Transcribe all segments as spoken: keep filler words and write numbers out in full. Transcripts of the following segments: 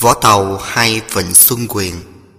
Võ Tàu hay Vịnh Xuân Quyền.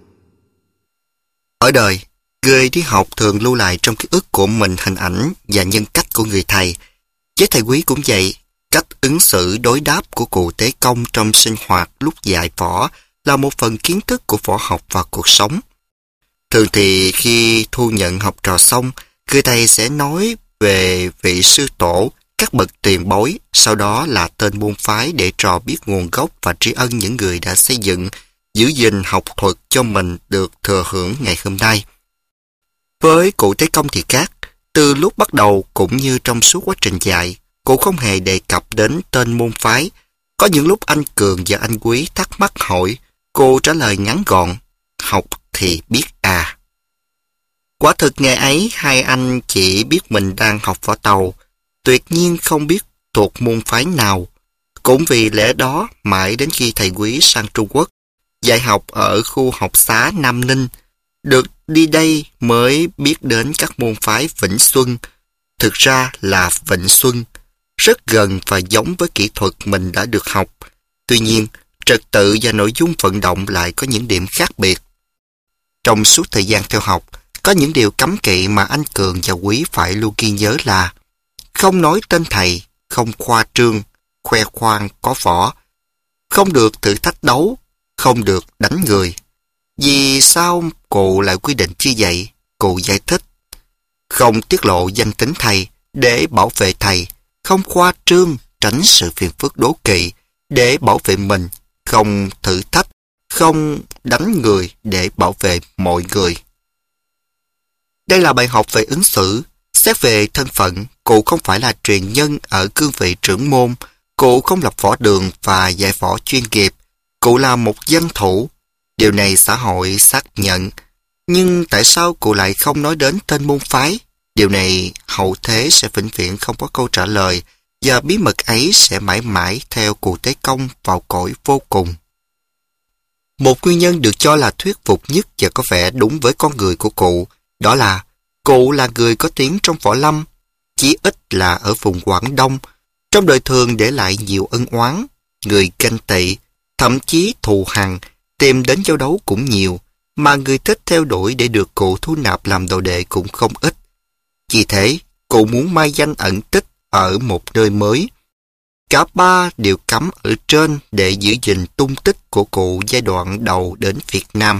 Ở đời, người đi học thường lưu lại trong ký ức của mình hình ảnh và nhân cách của người thầy. Với thầy Quý cũng vậy, cách ứng xử đối đáp của cụ Tế Công trong sinh hoạt lúc dạy võ là một phần kiến thức của võ học và cuộc sống. Thường thì khi thu nhận học trò xong, người thầy sẽ nói về vị sư tổ, các bậc tiền bối, sau đó là tên môn phái để trò biết nguồn gốc và tri ân những người đã xây dựng, giữ gìn học thuật cho mình được thừa hưởng ngày hôm nay. Với cụ Tế Công thì khác, từ lúc bắt đầu cũng như trong suốt quá trình dạy, cụ không hề đề cập đến tên môn phái. Có những lúc anh Cường và anh Quý thắc mắc hỏi, cô trả lời ngắn gọn, học thì biết à. Quả thực ngày ấy hai anh chỉ biết mình đang học võ tàu, tuyệt nhiên không biết thuộc môn phái nào. Cũng vì lẽ đó, mãi đến khi thầy Quý sang Trung Quốc, dạy học ở khu học xá Nam Ninh, được đi đây mới biết đến các môn phái Vĩnh Xuân. Thực ra là Vịnh Xuân, rất gần và giống với kỹ thuật mình đã được học. Tuy nhiên, trật tự và nội dung vận động lại có những điểm khác biệt. Trong suốt thời gian theo học, có những điều cấm kỵ mà anh Cường và Quý phải luôn ghi nhớ là không nói tên thầy, không khoa trương, khoe khoang có võ, không được thử thách đấu, không được đánh người. Vì sao cụ lại quy định như vậy? Cụ giải thích, không tiết lộ danh tính thầy để bảo vệ thầy, không khoa trương tránh sự phiền phức đố kỵ để bảo vệ mình, không thử thách, không đánh người để bảo vệ mọi người. Đây là bài học về ứng xử. Xét về thân phận, cụ không phải là truyền nhân ở cương vị trưởng môn, cụ không lập võ đường và dạy võ chuyên nghiệp, cụ là một dân thủ. Điều này xã hội xác nhận. Nhưng tại sao cụ lại không nói đến tên môn phái? Điều này hậu thế sẽ vĩnh viễn không có câu trả lời, và bí mật ấy sẽ mãi mãi theo cụ Tế Công vào cõi vô cùng. Một nguyên nhân được cho là thuyết phục nhất và có vẻ đúng với con người của cụ, đó là cụ là người có tiếng trong võ lâm, chí ít là ở vùng Quảng Đông, trong đời thường để lại nhiều ân oán, người ganh tị, thậm chí thù hằn, tìm đến giao đấu cũng nhiều, mà người thích theo đuổi để được cụ thu nạp làm đồ đệ cũng không ít. Vì thế, cụ muốn mai danh ẩn tích ở một nơi mới. Cả ba đều cắm ở trên để giữ gìn tung tích của cụ giai đoạn đầu đến Việt Nam.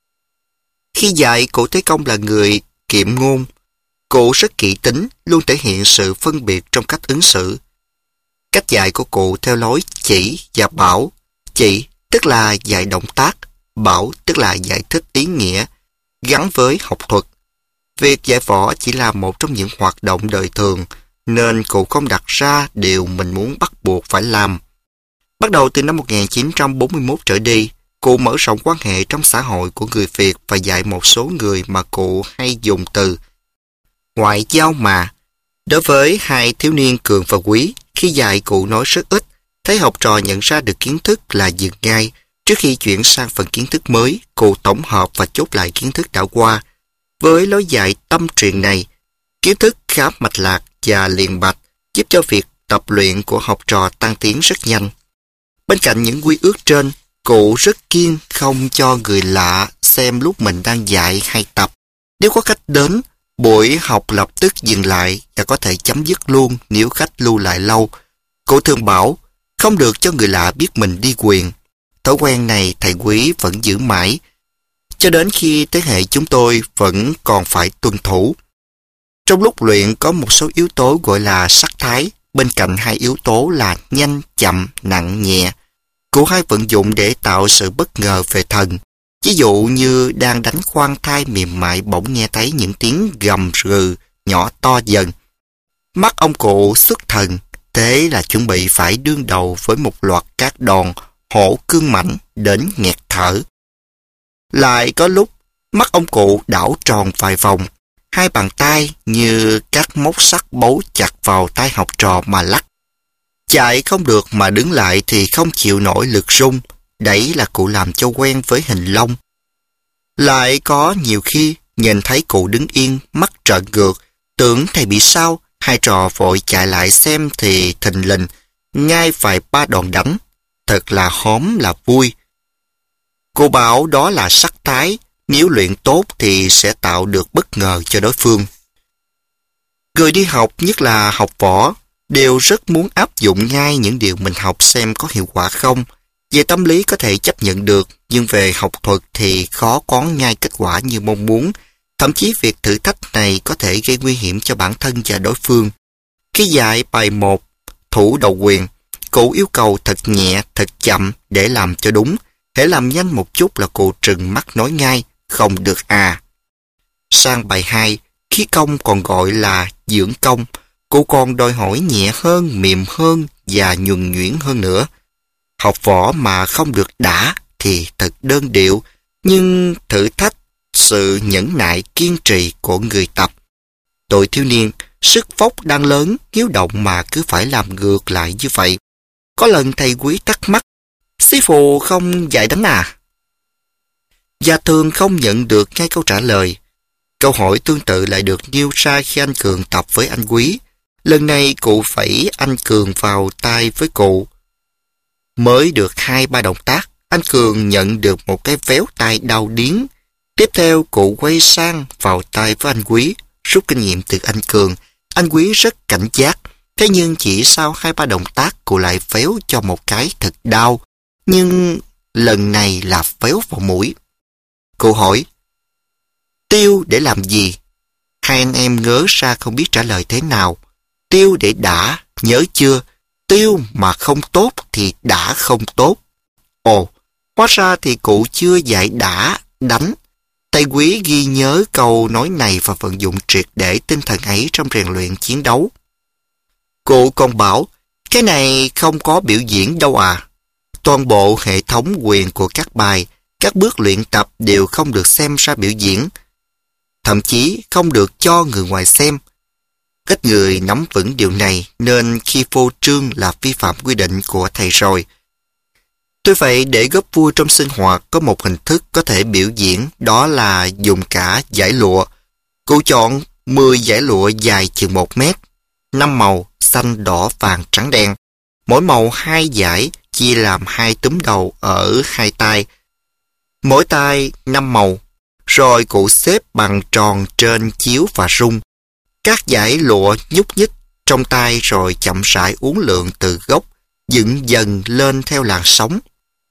Khi dạy, cụ Tế Công là người kiệm ngôn. Cụ rất kỹ tính, luôn thể hiện sự phân biệt trong cách ứng xử. Cách dạy của cụ theo lối chỉ và bảo. Chỉ tức là dạy động tác, bảo tức là giải thích ý nghĩa, gắn với học thuật. Việc dạy võ chỉ là một trong những hoạt động đời thường, nên cụ không đặt ra điều mình muốn bắt buộc phải làm. Bắt đầu từ năm một nghìn chín trăm bốn mươi mốt trở đi, cụ mở rộng quan hệ trong xã hội của người Việt và dạy một số người mà cụ hay dùng từ ngoại giao mà. Đối với hai thiếu niên Cường và Quý, khi dạy cụ nói rất ít, thấy học trò nhận ra được kiến thức là dừng ngay. Trước khi chuyển sang phần kiến thức mới, cụ tổng hợp và chốt lại kiến thức đã qua. Với lối dạy tâm truyền này, kiến thức khá mạch lạc và liền bạch, giúp cho việc tập luyện của học trò tăng tiến rất nhanh. Bên cạnh những quy ước trên, cụ rất kiêng không cho người lạ xem lúc mình đang dạy hay tập. Nếu có khách đến, buổi học lập tức dừng lại và có thể chấm dứt luôn nếu khách lưu lại lâu. Cụ thường bảo, không được cho người lạ biết mình đi quyền. Thói quen này thầy Quý vẫn giữ mãi, cho đến khi thế hệ chúng tôi vẫn còn phải tuân thủ. Trong lúc luyện có một số yếu tố gọi là sắc thái, bên cạnh hai yếu tố là nhanh, chậm, nặng, nhẹ. Cụ hay vận dụng để tạo sự bất ngờ về thần. Ví dụ như đang đánh khoan thai mềm mại bỗng nghe thấy những tiếng gầm gừ nhỏ to dần. Mắt ông cụ xuất thần, thế là chuẩn bị phải đương đầu với một loạt các đòn hổ cương mãnh đến nghẹt thở. Lại có lúc mắt ông cụ đảo tròn vài vòng, hai bàn tay như các móc sắt bấu chặt vào tay học trò mà lắc. Chạy không được mà đứng lại thì không chịu nổi lực rung, đấy là cụ làm cho quen với hình lông. Lại có nhiều khi nhìn thấy cụ đứng yên, mắt trợn ngược, tưởng thầy bị sao, hai trò vội chạy lại xem thì thình lình, ngay vài ba đòn đánh. Thật là hóm là vui. Cô bảo đó là sắc thái, nếu luyện tốt thì sẽ tạo được bất ngờ cho đối phương. Người đi học, nhất là học võ, đều rất muốn áp dụng ngay những điều mình học xem có hiệu quả không. Về tâm lý có thể chấp nhận được, nhưng về học thuật thì khó có ngay kết quả như mong muốn. Thậm chí việc thử thách này có thể gây nguy hiểm cho bản thân và đối phương. Khi dạy bài một, thủ đầu quyền, cụ yêu cầu thật nhẹ, thật chậm để làm cho đúng. Hễ làm nhanh một chút là cụ trừng mắt nói ngay, không được à. Sang bài hai, khí công còn gọi là dưỡng công, cụ còn đòi hỏi nhẹ hơn, mềm hơn và nhuần nhuyễn hơn nữa. Học võ mà không được đã thì thật đơn điệu, nhưng thử thách sự nhẫn nại kiên trì của người tập. Tuổi thiếu niên, sức vóc đang lớn, hiếu động mà cứ phải làm ngược lại như vậy. Có lần thầy quý thắc mắc, sư phụ không dạy đánh à? Và thường không nhận được ngay câu trả lời. Câu hỏi tương tự lại được nêu ra khi anh Cường tập với anh Quý. Lần này cụ phẩy anh Cường vào tay với cụ. Mới được hai ba động tác, anh Cường nhận được một cái véo tay đau điếng. Tiếp theo cụ quay sang vào tay với anh Quý, rút kinh nghiệm từ anh Cường. Anh Quý rất cảnh giác, thế nhưng chỉ sau hai ba động tác cụ lại véo cho một cái thật đau. Nhưng lần này là véo vào mũi. Cụ hỏi, tiêu để làm gì? Hai anh em ngớ ra không biết trả lời thế nào. Tiêu để đã, nhớ chưa? Tiêu mà không tốt thì đã không tốt. Ồ, hóa ra thì cụ chưa dạy đã, đánh. Thầy Quý ghi nhớ câu nói này và vận dụng triệt để tinh thần ấy trong rèn luyện chiến đấu. Cụ còn bảo, cái này không có biểu diễn đâu à. Toàn bộ hệ thống quyền của các bài, các bước luyện tập đều không được xem ra biểu diễn. Thậm chí không được cho người ngoài xem. Ít người nắm vững điều này nên khi phô trương là vi phạm quy định của thầy rồi. Tuy vậy, để góp vui trong sinh hoạt có một hình thức có thể biểu diễn, đó là dùng cả dải lụa. Cụ chọn mười dải lụa dài chừng một mét, năm màu xanh, đỏ, vàng, trắng, đen. Mỗi màu hai dải, chia làm hai túm đầu ở hai tay. Mỗi tay năm màu, rồi cụ xếp bằng tròn trên chiếu và rung. Các dải lụa nhúc nhích trong tay rồi chậm rãi uốn lượn từ gốc, dựng dần lên theo làn sóng.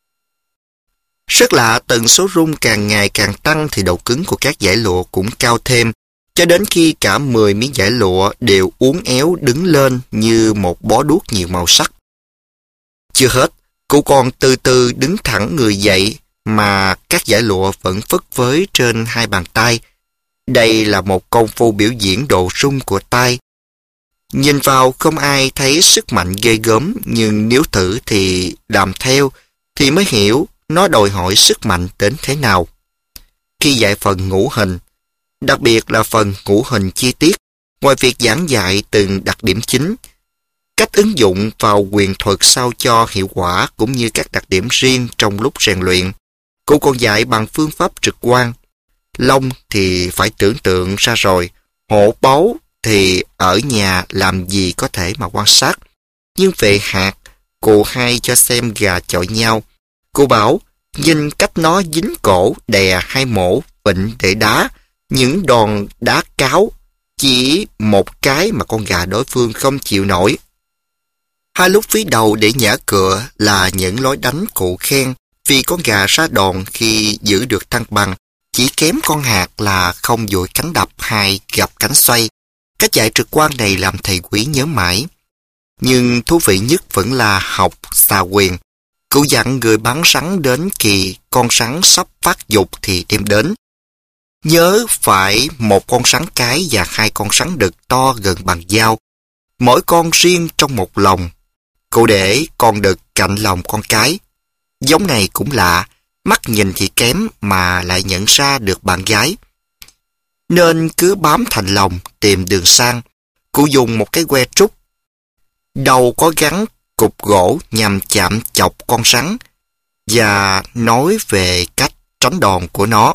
Rất lạ, tần số rung càng ngày càng tăng thì độ cứng của các dải lụa cũng cao thêm, cho đến khi cả mười miếng dải lụa đều uốn éo đứng lên như một bó đuốc nhiều màu sắc. Chưa hết, cụ còn từ từ đứng thẳng người dậy mà các dải lụa vẫn phất phới trên hai bàn tay. Đây là một công phu biểu diễn độ rung của tay. Nhìn vào không ai thấy sức mạnh ghê gớm, nhưng nếu thử thì làm theo thì mới hiểu nó đòi hỏi sức mạnh đến thế nào. Khi dạy phần ngũ hình, đặc biệt là phần ngũ hình chi tiết, ngoài việc giảng dạy từng đặc điểm chính, cách ứng dụng vào quyền thuật sao cho hiệu quả cũng như các đặc điểm riêng trong lúc rèn luyện, cụ còn dạy bằng phương pháp trực quan. Long thì phải tưởng tượng ra rồi, hổ báu thì ở nhà làm gì có thể mà quan sát. Nhưng về hạt, cụ hay cho xem gà chọi nhau. Cụ bảo, nhìn cách nó dính cổ, đè hay mổ, vịnh để đá, những đòn đá cáo, chỉ một cái mà con gà đối phương không chịu nổi. Hai lúc phí đầu để nhả cựa là những lối đánh cụ khen, vì con gà ra đòn khi giữ được thăng bằng, chỉ kém con hạt là không dội cánh đập hay gặp cánh xoay. Cách dạy trực quan này làm thầy Quý nhớ mãi. Nhưng thú vị nhất vẫn là học xà quyền. Cụ dặn người bắn rắn đến kỳ con rắn sắp phát dục thì đem đến. Nhớ phải một con rắn cái và hai con rắn đực to gần bằng dao, mỗi con riêng trong một lồng. Cụ để con đực cạnh lòng con cái. Giống này cũng lạ, mắt nhìn thì kém mà lại nhận ra được bạn gái. Nên cứ bám thành lòng tìm đường sang. Cụ dùng một cái que trúc, đầu có gắn cục gỗ nhằm chạm chọc con rắn và nói về cách tránh đòn của nó.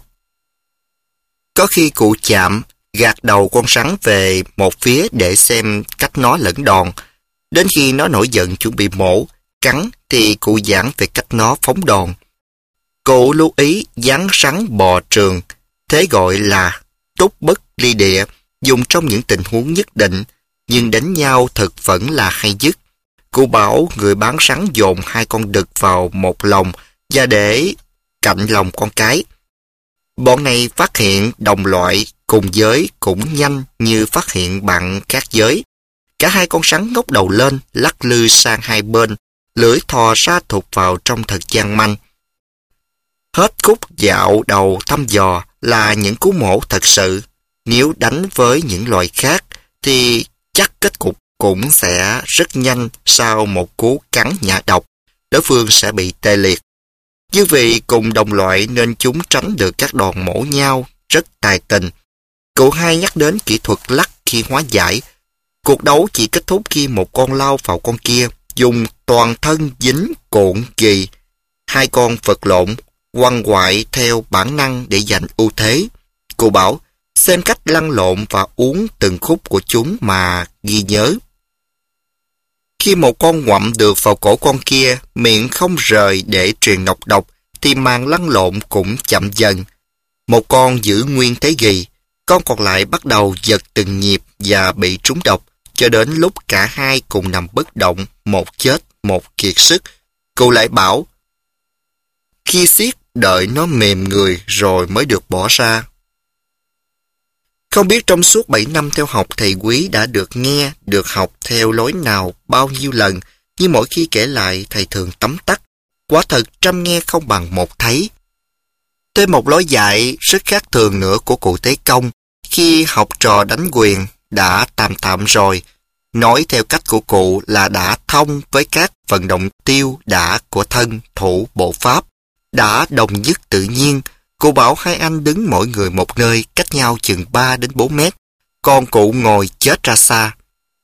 Có khi cụ chạm, gạt đầu con rắn về một phía để xem cách nó lẫn đòn. Đến khi nó nổi giận chuẩn bị mổ, cắn thì cụ giảng về cách nó phóng đòn. Cụ lưu ý dáng rắn bò trường, thế gọi là túc bất ly địa, dùng trong những tình huống nhất định, nhưng đánh nhau thật vẫn là hay nhất. Cụ bảo người bán rắn dồn hai con đực vào một lồng và để cạnh lồng con cái. Bọn này phát hiện đồng loại cùng giới cũng nhanh như phát hiện bạn khác giới. Cả hai con rắn ngóc đầu lên, lắc lư sang hai bên, lưỡi thò ra thụt vào trong thật gian manh. Hết khúc dạo đầu thăm dò là những cú mổ thật sự. Nếu đánh với những loài khác thì chắc kết cục cũng sẽ rất nhanh sau một cú cắn nhả độc, đối phương sẽ bị tê liệt. Như vì cùng đồng loại nên chúng tránh được các đòn mổ nhau rất tài tình. Cụ hai nhắc đến kỹ thuật lắc khi hóa giải. Cuộc đấu chỉ kết thúc khi một con lao vào con kia, dùng toàn thân dính cuộn ghì. Hai con vật lộn, quằn quại theo bản năng để giành ưu thế. Cụ bảo, xem cách lăn lộn và uống từng khúc của chúng mà ghi nhớ. Khi một con ngoạm được vào cổ con kia, miệng không rời để truyền nọc độc, thì màn lăn lộn cũng chậm dần. Một con giữ nguyên thế ghì, con còn lại bắt đầu giật từng nhịp và bị trúng độc, cho đến lúc cả hai cùng nằm bất động, một chết, một kiệt sức. Cụ lại bảo, khi siết đợi nó mềm người rồi mới được bỏ ra. Không biết trong suốt bảy năm theo học thầy Quý đã được nghe, được học theo lối nào bao nhiêu lần, nhưng mỗi khi kể lại thầy thường tấm tắc. Quả thật trăm nghe không bằng một thấy. Thêm một lối dạy rất khác thường nữa của cụ Tế Công, khi học trò đánh quyền đã tạm tạm rồi, nói theo cách của cụ là đã thông với các vận động tiêu đả của thân thủ bộ pháp, đã đồng nhất tự nhiên. Cụ bảo hai anh đứng mỗi người một nơi, cách nhau chừng ba đến bốn mét, còn cụ ngồi chết ra xa.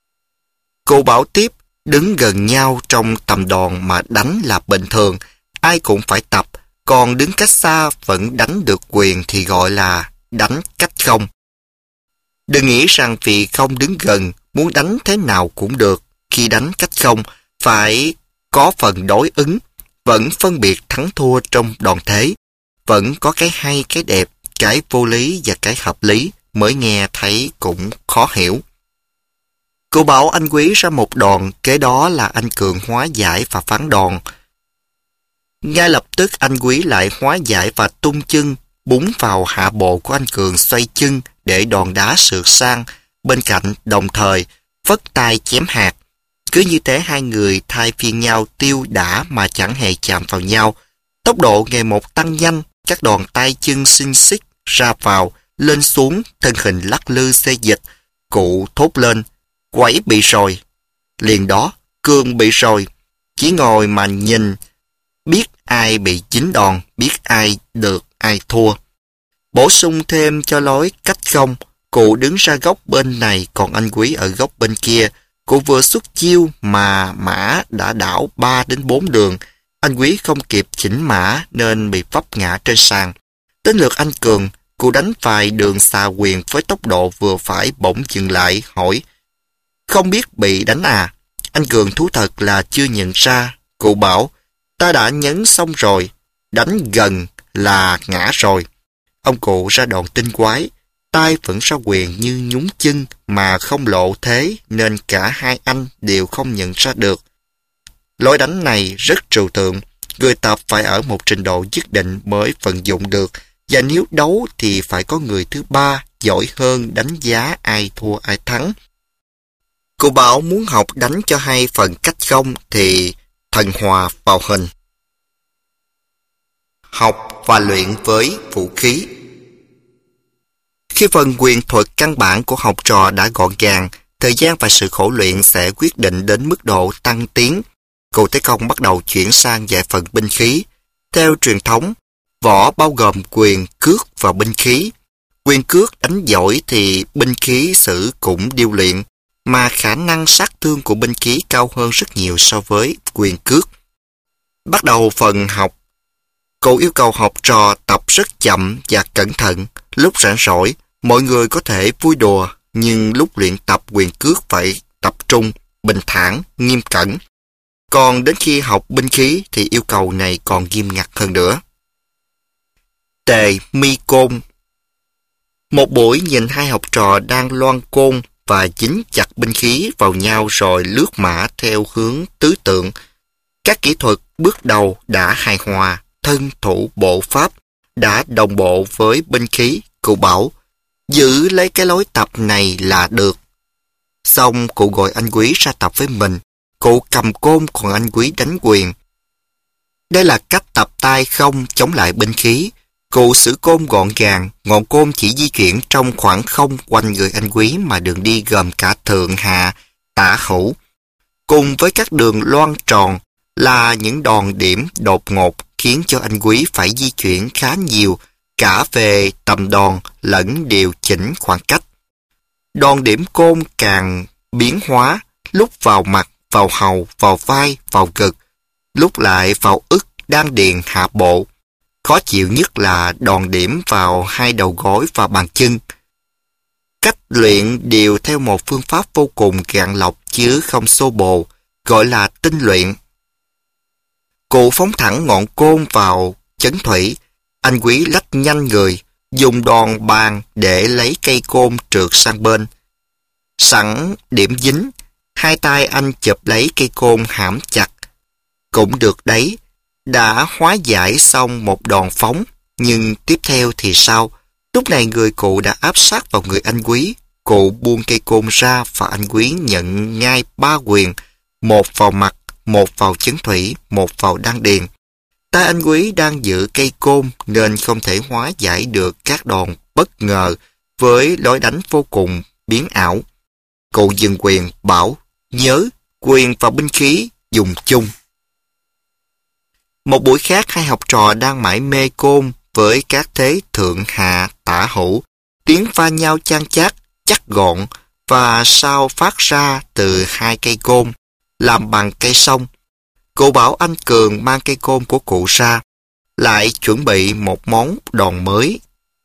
Cụ bảo tiếp, đứng gần nhau trong tầm đòn mà đánh là bình thường, ai cũng phải tập, còn đứng cách xa vẫn đánh được quyền thì gọi là đánh cách không. Đừng nghĩ rằng vì không đứng gần, muốn đánh thế nào cũng được. Khi đánh cách không, phải có phần đối ứng, vẫn phân biệt thắng thua trong đòn thế, vẫn có cái hay, cái đẹp, cái vô lý và cái hợp lý, mới nghe thấy cũng khó hiểu. Cô bảo anh Quý ra một đòn, kế đó là anh Cường hóa giải và phán đòn. Ngay lập tức anh Quý lại hóa giải và tung chân, búng vào hạ bộ của anh Cường xoay chân để đòn đá sượt sang bên cạnh, đồng thời phất tay chém hạt. Cứ như thế hai người thay phiên nhau tiêu đả mà chẳng hề chạm vào nhau. Tốc độ ngày một tăng nhanh, các đòn tay chân xinh xích ra vào, lên xuống, thân hình lắc lư xê dịch. Cụ thốt lên, Quẩy bị rồi. Liền đó, Cường bị rồi. Chỉ ngồi mà nhìn, biết ai bị dính đòn, biết ai được, ai thua. Bổ sung thêm cho lối cách không, cụ đứng ra góc bên này, còn anh Quý ở góc bên kia. Cụ vừa xuất chiêu mà mã đã đảo ba đến bốn đường. Anh Quý không kịp chỉnh mã nên bị vấp ngã trên sàn. Đến lượt anh Cường, cụ đánh vài đường xà quyền với tốc độ vừa phải, bỗng dừng lại, hỏi, không biết bị đánh à? Anh Cường thú thật là chưa nhận ra. Cụ bảo, ta đã nhấn xong rồi, đánh gần là ngã rồi. Ông cụ ra đòn tinh quái, tay vẫn ra quyền như nhúng chân mà không lộ thế, nên cả hai anh đều không nhận ra được. Lối đánh này rất trừu tượng, người tập phải ở một trình độ nhất định mới vận dụng được, và nếu đấu thì phải có người thứ ba giỏi hơn đánh giá ai thua ai thắng. Cô bảo muốn học đánh cho hay phần cách không thì thần hòa vào hình. Học và luyện với vũ khí. Khi phần quyền thuật căn bản của học trò đã gọn gàng, thời gian và sự khổ luyện sẽ quyết định đến mức độ tăng tiến. Cụ Tế Công bắt đầu chuyển sang dạy phần binh khí. Theo truyền thống, võ bao gồm quyền, cước và binh khí. Quyền cước đánh giỏi thì binh khí sử cũng điêu luyện, mà khả năng sát thương của binh khí cao hơn rất nhiều so với quyền cước. Bắt đầu phần học, cụ yêu cầu học trò tập rất chậm và cẩn thận. Lúc rảnh rỗi, mọi người có thể vui đùa, nhưng lúc luyện tập quyền cước phải tập trung, bình thản, nghiêm cẩn. Còn đến khi học binh khí thì yêu cầu này còn nghiêm ngặt hơn nữa. Tề mi côn. Một buổi nhìn hai học trò đang loan côn và dính chặt binh khí vào nhau rồi lướt mã theo hướng tứ tượng. Các kỹ thuật bước đầu đã hài hòa, thân thủ bộ pháp đã đồng bộ với binh khí. Cụ bảo, giữ lấy cái lối tập này là được. Xong cụ gọi anh Quý ra tập với mình. Cụ cầm côn còn anh Quý đánh quyền. Đây là cách tập tay không chống lại binh khí. Cụ sử côn gọn gàng, ngọn côn chỉ di chuyển trong khoảng không quanh người anh Quý mà đường đi gồm cả thượng hạ, tả hữu. Cùng với các đường loan tròn là những đòn điểm đột ngột khiến cho anh Quý phải di chuyển khá nhiều, cả về tầm đòn lẫn điều chỉnh khoảng cách. Đòn điểm côn càng biến hóa, lúc vào mặt, vào hầu, vào vai, vào ngực, lúc lại vào ức, đan điền, hạ bộ. Khó chịu nhất là đòn điểm vào hai đầu gối và bàn chân. Cách luyện đều theo một phương pháp vô cùng gạn lọc chứ không xô bồ, gọi là tinh luyện. Cụ phóng thẳng ngọn côn vào chấn thủy, anh Quý lách nhanh người, dùng đòn bàn để lấy cây côn trượt sang bên. Sẵn điểm dính, hai tay anh chụp lấy cây côn hãm chặt. Cũng được đấy, đã hóa giải xong một đòn phóng, nhưng tiếp theo thì sao? Lúc này người cụ đã áp sát vào người anh Quý. Cụ buông cây côn ra và anh Quý nhận ngay ba quyền, một vào mặt, một vào chấn thủy, một vào đan điền. Tay anh Quý đang giữ cây côn nên không thể hóa giải được các đòn bất ngờ với lối đánh vô cùng biến ảo. Cụ dừng quyền bảo, nhớ, quyền và binh khí dùng chung. Một buổi khác, hai học trò đang mải mê côn với các thế thượng hạ tả hữu, tiếng va nhau chan chát, chắc gọn và sao phát ra từ hai cây côn, làm bằng cây sông. Cụ bảo anh Cường mang cây côn của cụ ra, lại chuẩn bị một món đòn mới.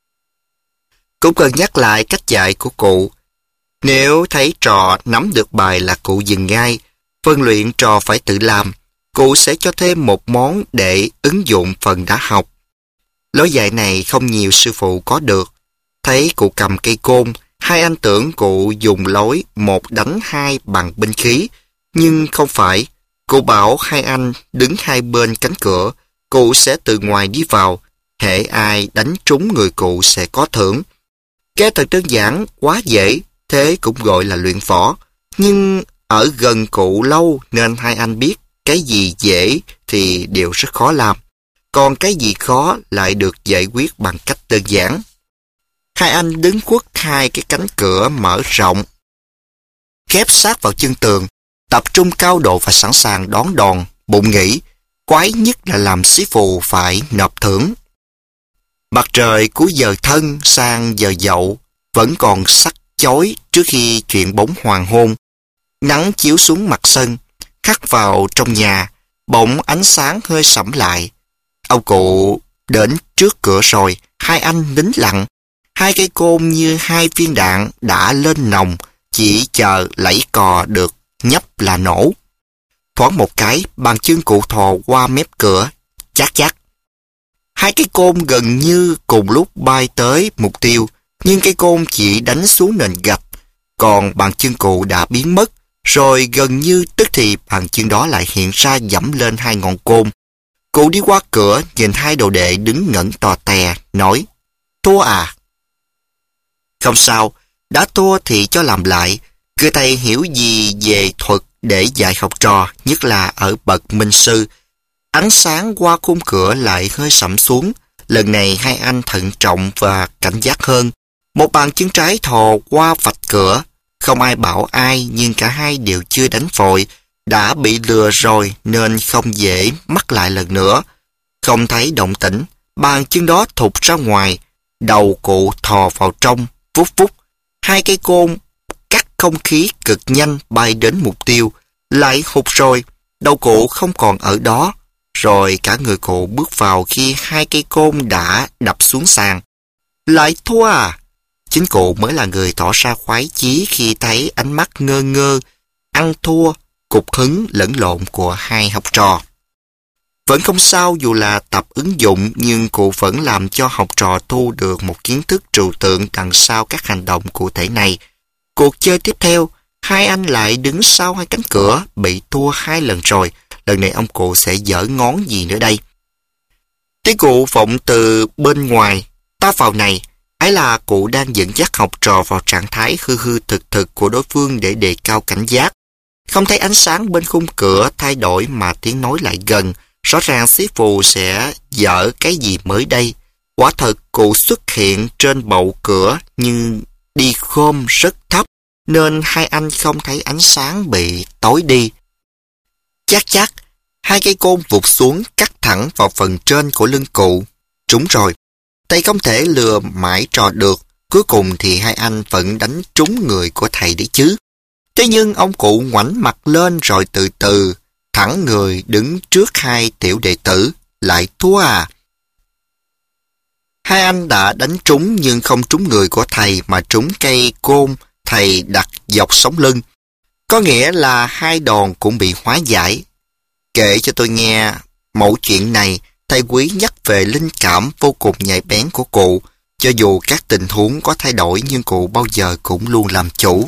Cũng cần nhắc lại cách dạy của cụ. Nếu thấy trò nắm được bài là cụ dừng ngay, phân luyện trò phải tự làm. Cụ sẽ cho thêm một món để ứng dụng phần đã học. Lối dạy này không nhiều sư phụ có được. Thấy cụ cầm cây côn, hai anh tưởng cụ dùng lối một đánh hai bằng binh khí, nhưng không phải. Cụ bảo hai anh đứng hai bên cánh cửa, cụ sẽ từ ngoài đi vào. Hễ ai đánh trúng người cụ sẽ có thưởng. Nghe thật đơn giản, quá dễ, thế cũng gọi là luyện võ. Nhưng ở gần cụ lâu nên hai anh biết cái gì dễ thì đều rất khó làm, còn cái gì khó lại được giải quyết bằng cách đơn giản. Hai anh đứng khuất hai cái cánh cửa mở rộng, khép sát vào chân tường, tập trung cao độ và sẵn sàng đón đòn, bụng nghĩ, quái nhất là làm sĩ phù phải nộp thưởng. Mặt trời cuối giờ thân sang giờ dậu vẫn còn sắc chói trước khi chuyện bóng hoàng hôn. Nắng chiếu xuống mặt sân, khắc vào trong nhà, bỗng ánh sáng hơi sẫm lại. Ông cụ đến trước cửa rồi, hai anh nín lặng. Hai cây côn như hai viên đạn đã lên nòng, chỉ chờ lẫy cò được nhấp là nổ. Thoáng một cái, bàn chân cụ thò qua mép cửa, chát chát. Hai cây côn gần như cùng lúc bay tới mục tiêu, nhưng cây côn chỉ đánh xuống nền gạch, còn bàn chân cụ đã biến mất. Rồi gần như tức thì bàn chân đó lại hiện ra dẫm lên hai ngọn côn. Cụ đi qua cửa, nhìn hai đồ đệ đứng ngẩn tò tè, nói, thua à? Không sao, đã thua thì cho làm lại. Người thầy hiểu gì về thuật để dạy học trò, nhất là ở bậc minh sư. Ánh sáng qua khung cửa lại hơi sẫm xuống. Lần này hai anh thận trọng và cảnh giác hơn. Một bàn chân trái thò qua vạch cửa. Không ai bảo ai, nhưng cả hai đều chưa đánh vội, đã bị lừa rồi nên không dễ mắc lại lần nữa. Không thấy động tĩnh, bàn chân đó thụt ra ngoài, đầu cụ thò vào trong, vút vút. Hai cây côn cắt không khí cực nhanh bay đến mục tiêu, lại hụt rồi, đầu cụ không còn ở đó. Rồi cả người cụ bước vào khi hai cây côn đã đập xuống sàn. Lại thua à? Chính cụ mới là người tỏ ra khoái chí khi thấy ánh mắt ngơ ngơ, ăn thua, cục hứng lẫn lộn của hai học trò. Vẫn không sao, dù là tập ứng dụng nhưng cụ vẫn làm cho học trò thu được một kiến thức trừu tượng đằng sau các hành động cụ thể này. Cuộc chơi tiếp theo, hai anh lại đứng sau hai cánh cửa, bị thua hai lần rồi. Lần này ông cụ sẽ giở ngón gì nữa đây? Tiếng cụ vọng từ bên ngoài, ta vào này. Ấy là cụ đang dẫn dắt học trò vào trạng thái hư hư thực thực của đối phương để đề cao cảnh giác. Không thấy ánh sáng bên khung cửa thay đổi mà tiếng nói lại gần. Rõ ràng xí phù sẽ dở cái gì mới đây. Quả thật cụ xuất hiện trên bậu cửa nhưng đi khom rất thấp, nên hai anh không thấy ánh sáng bị tối đi. Chắc chắc, hai cây côn vụt xuống cắt thẳng vào phần trên của lưng cụ. Trúng rồi. Tay không thể lừa mãi trò được. Cuối cùng thì hai anh vẫn đánh trúng người của thầy đấy chứ. Thế nhưng ông cụ ngoảnh mặt lên rồi từ từ thẳng người đứng trước hai tiểu đệ tử. Lại thua à? Hai anh đã đánh trúng nhưng không trúng người của thầy mà trúng cây côn thầy đặt dọc sống lưng. Có nghĩa là hai đòn cũng bị hóa giải. Kể cho tôi nghe mẫu chuyện này, thầy Quý nhắc về linh cảm vô cùng nhạy bén của cụ. Cho dù các tình huống có thay đổi nhưng cụ bao giờ cũng luôn làm chủ.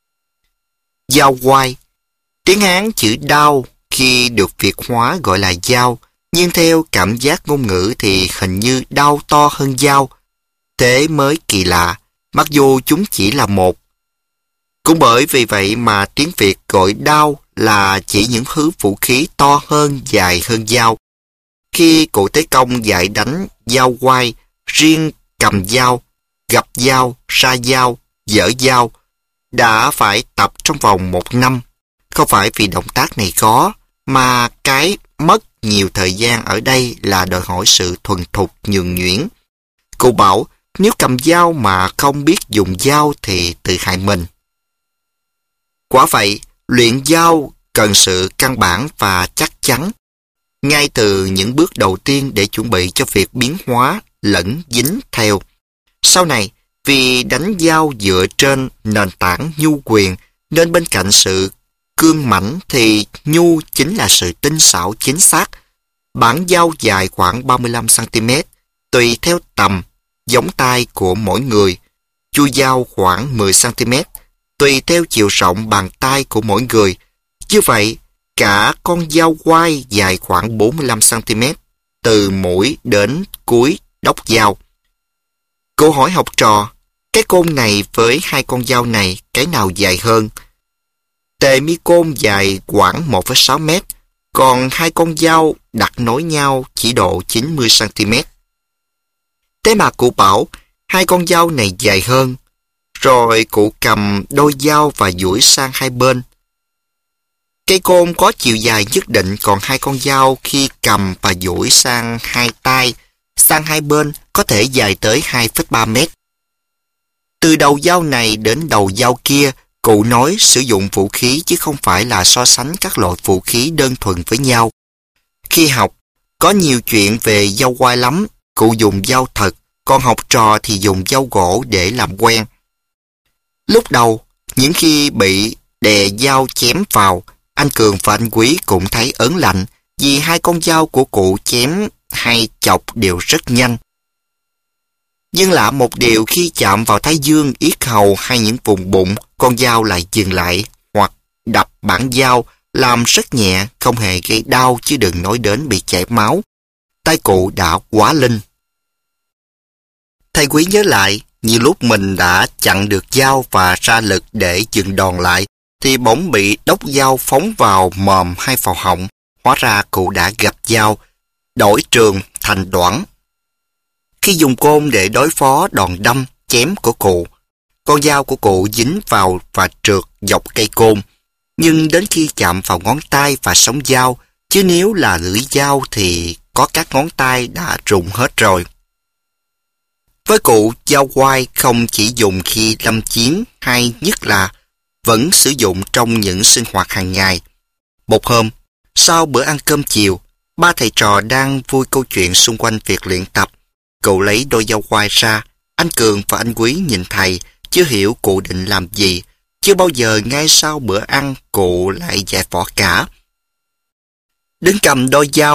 Dao quai. Tiếng Hán chữ đao khi được Việt hóa gọi là dao, nhưng theo cảm giác ngôn ngữ thì hình như đao to hơn dao. Thế mới kỳ lạ, mặc dù chúng chỉ là một. Cũng bởi vì vậy mà tiếng Việt gọi đao là chỉ những thứ vũ khí to hơn, dài hơn dao. Khi cụ Tế Công dạy đánh dao quai, riêng cầm dao, gập dao, sa dao, dở dao, đã phải tập trong vòng một năm. Không phải vì động tác này khó, mà cái mất nhiều thời gian ở đây là đòi hỏi sự thuần thục nhuần nhuyễn. Cụ bảo nếu cầm dao mà không biết dùng dao thì tự hại mình. Quả vậy, luyện dao cần sự căn bản và chắc chắn. Ngay từ những bước đầu tiên để chuẩn bị cho việc biến hóa lẫn dính theo. Sau này, vì đánh dao dựa trên nền tảng nhu quyền, nên bên cạnh sự cương mãnh thì nhu chính là sự tinh xảo chính xác. Bản dao dài khoảng ba mươi lăm xăng-ti-mét, tùy theo tầm, giống tay của mỗi người. Chu dao khoảng mười xăng-ti-mét, tùy theo chiều rộng bàn tay của mỗi người. Như vậy, cả con dao quai dài khoảng bốn mươi lăm xăng-ti-mét, từ mũi đến cuối đốc dao. Cô hỏi học trò, cái côn này với hai con dao này, cái nào dài hơn? Tề mi côn dài khoảng một phẩy sáu mét, còn hai con dao đặt nối nhau chỉ độ chín mươi xăng-ti-mét. Thế mà cụ bảo, hai con dao này dài hơn. Rồi cụ cầm đôi dao và duỗi sang hai bên. Cây côn có chiều dài nhất định, còn hai con dao khi cầm và duỗi sang hai tay, sang hai bên có thể dài tới hai phẩy ba mét. Từ đầu dao này đến đầu dao kia, cụ nói sử dụng vũ khí chứ không phải là so sánh các loại vũ khí đơn thuần với nhau. Khi học, có nhiều chuyện về dao quai lắm, cụ dùng dao thật, còn học trò thì dùng dao gỗ để làm quen. Lúc đầu, những khi bị đè dao chém vào, anh Cường và anh Quý cũng thấy ớn lạnh vì hai con dao của cụ chém hay chọc đều rất nhanh. Nhưng lạ một điều, khi chạm vào thái dương, yết hầu hay những vùng bụng, con dao lại dừng lại hoặc đập bản dao làm rất nhẹ, không hề gây đau chứ đừng nói đến bị chảy máu. Tay cụ đã quá linh. Thầy Quý nhớ lại, nhiều lúc mình đã chặn được dao và ra lực để dừng đòn lại, thì bỗng bị đốc dao phóng vào mồm hay vào họng. Hóa ra cụ đã gặp dao, đổi trường thành đoản. Khi dùng côn để đối phó đòn đâm, chém của cụ, con dao của cụ dính vào và trượt dọc cây côn. Nhưng đến khi chạm vào ngón tay và sống dao, chứ nếu là lưỡi dao thì có các ngón tay đã rụng hết rồi. Với cụ, dao quai không chỉ dùng khi lâm chiến, hay nhất là vẫn sử dụng trong những sinh hoạt hàng ngày. Một hôm, sau bữa ăn cơm chiều, ba thầy trò đang vui câu chuyện xung quanh việc luyện tập. Cậu lấy đôi dao quai ra, anh Cường và anh Quý nhìn thầy, chưa hiểu cụ định làm gì. Chưa bao giờ ngay sau bữa ăn, cụ lại giải phỏ cả. Đứng cầm đôi dao,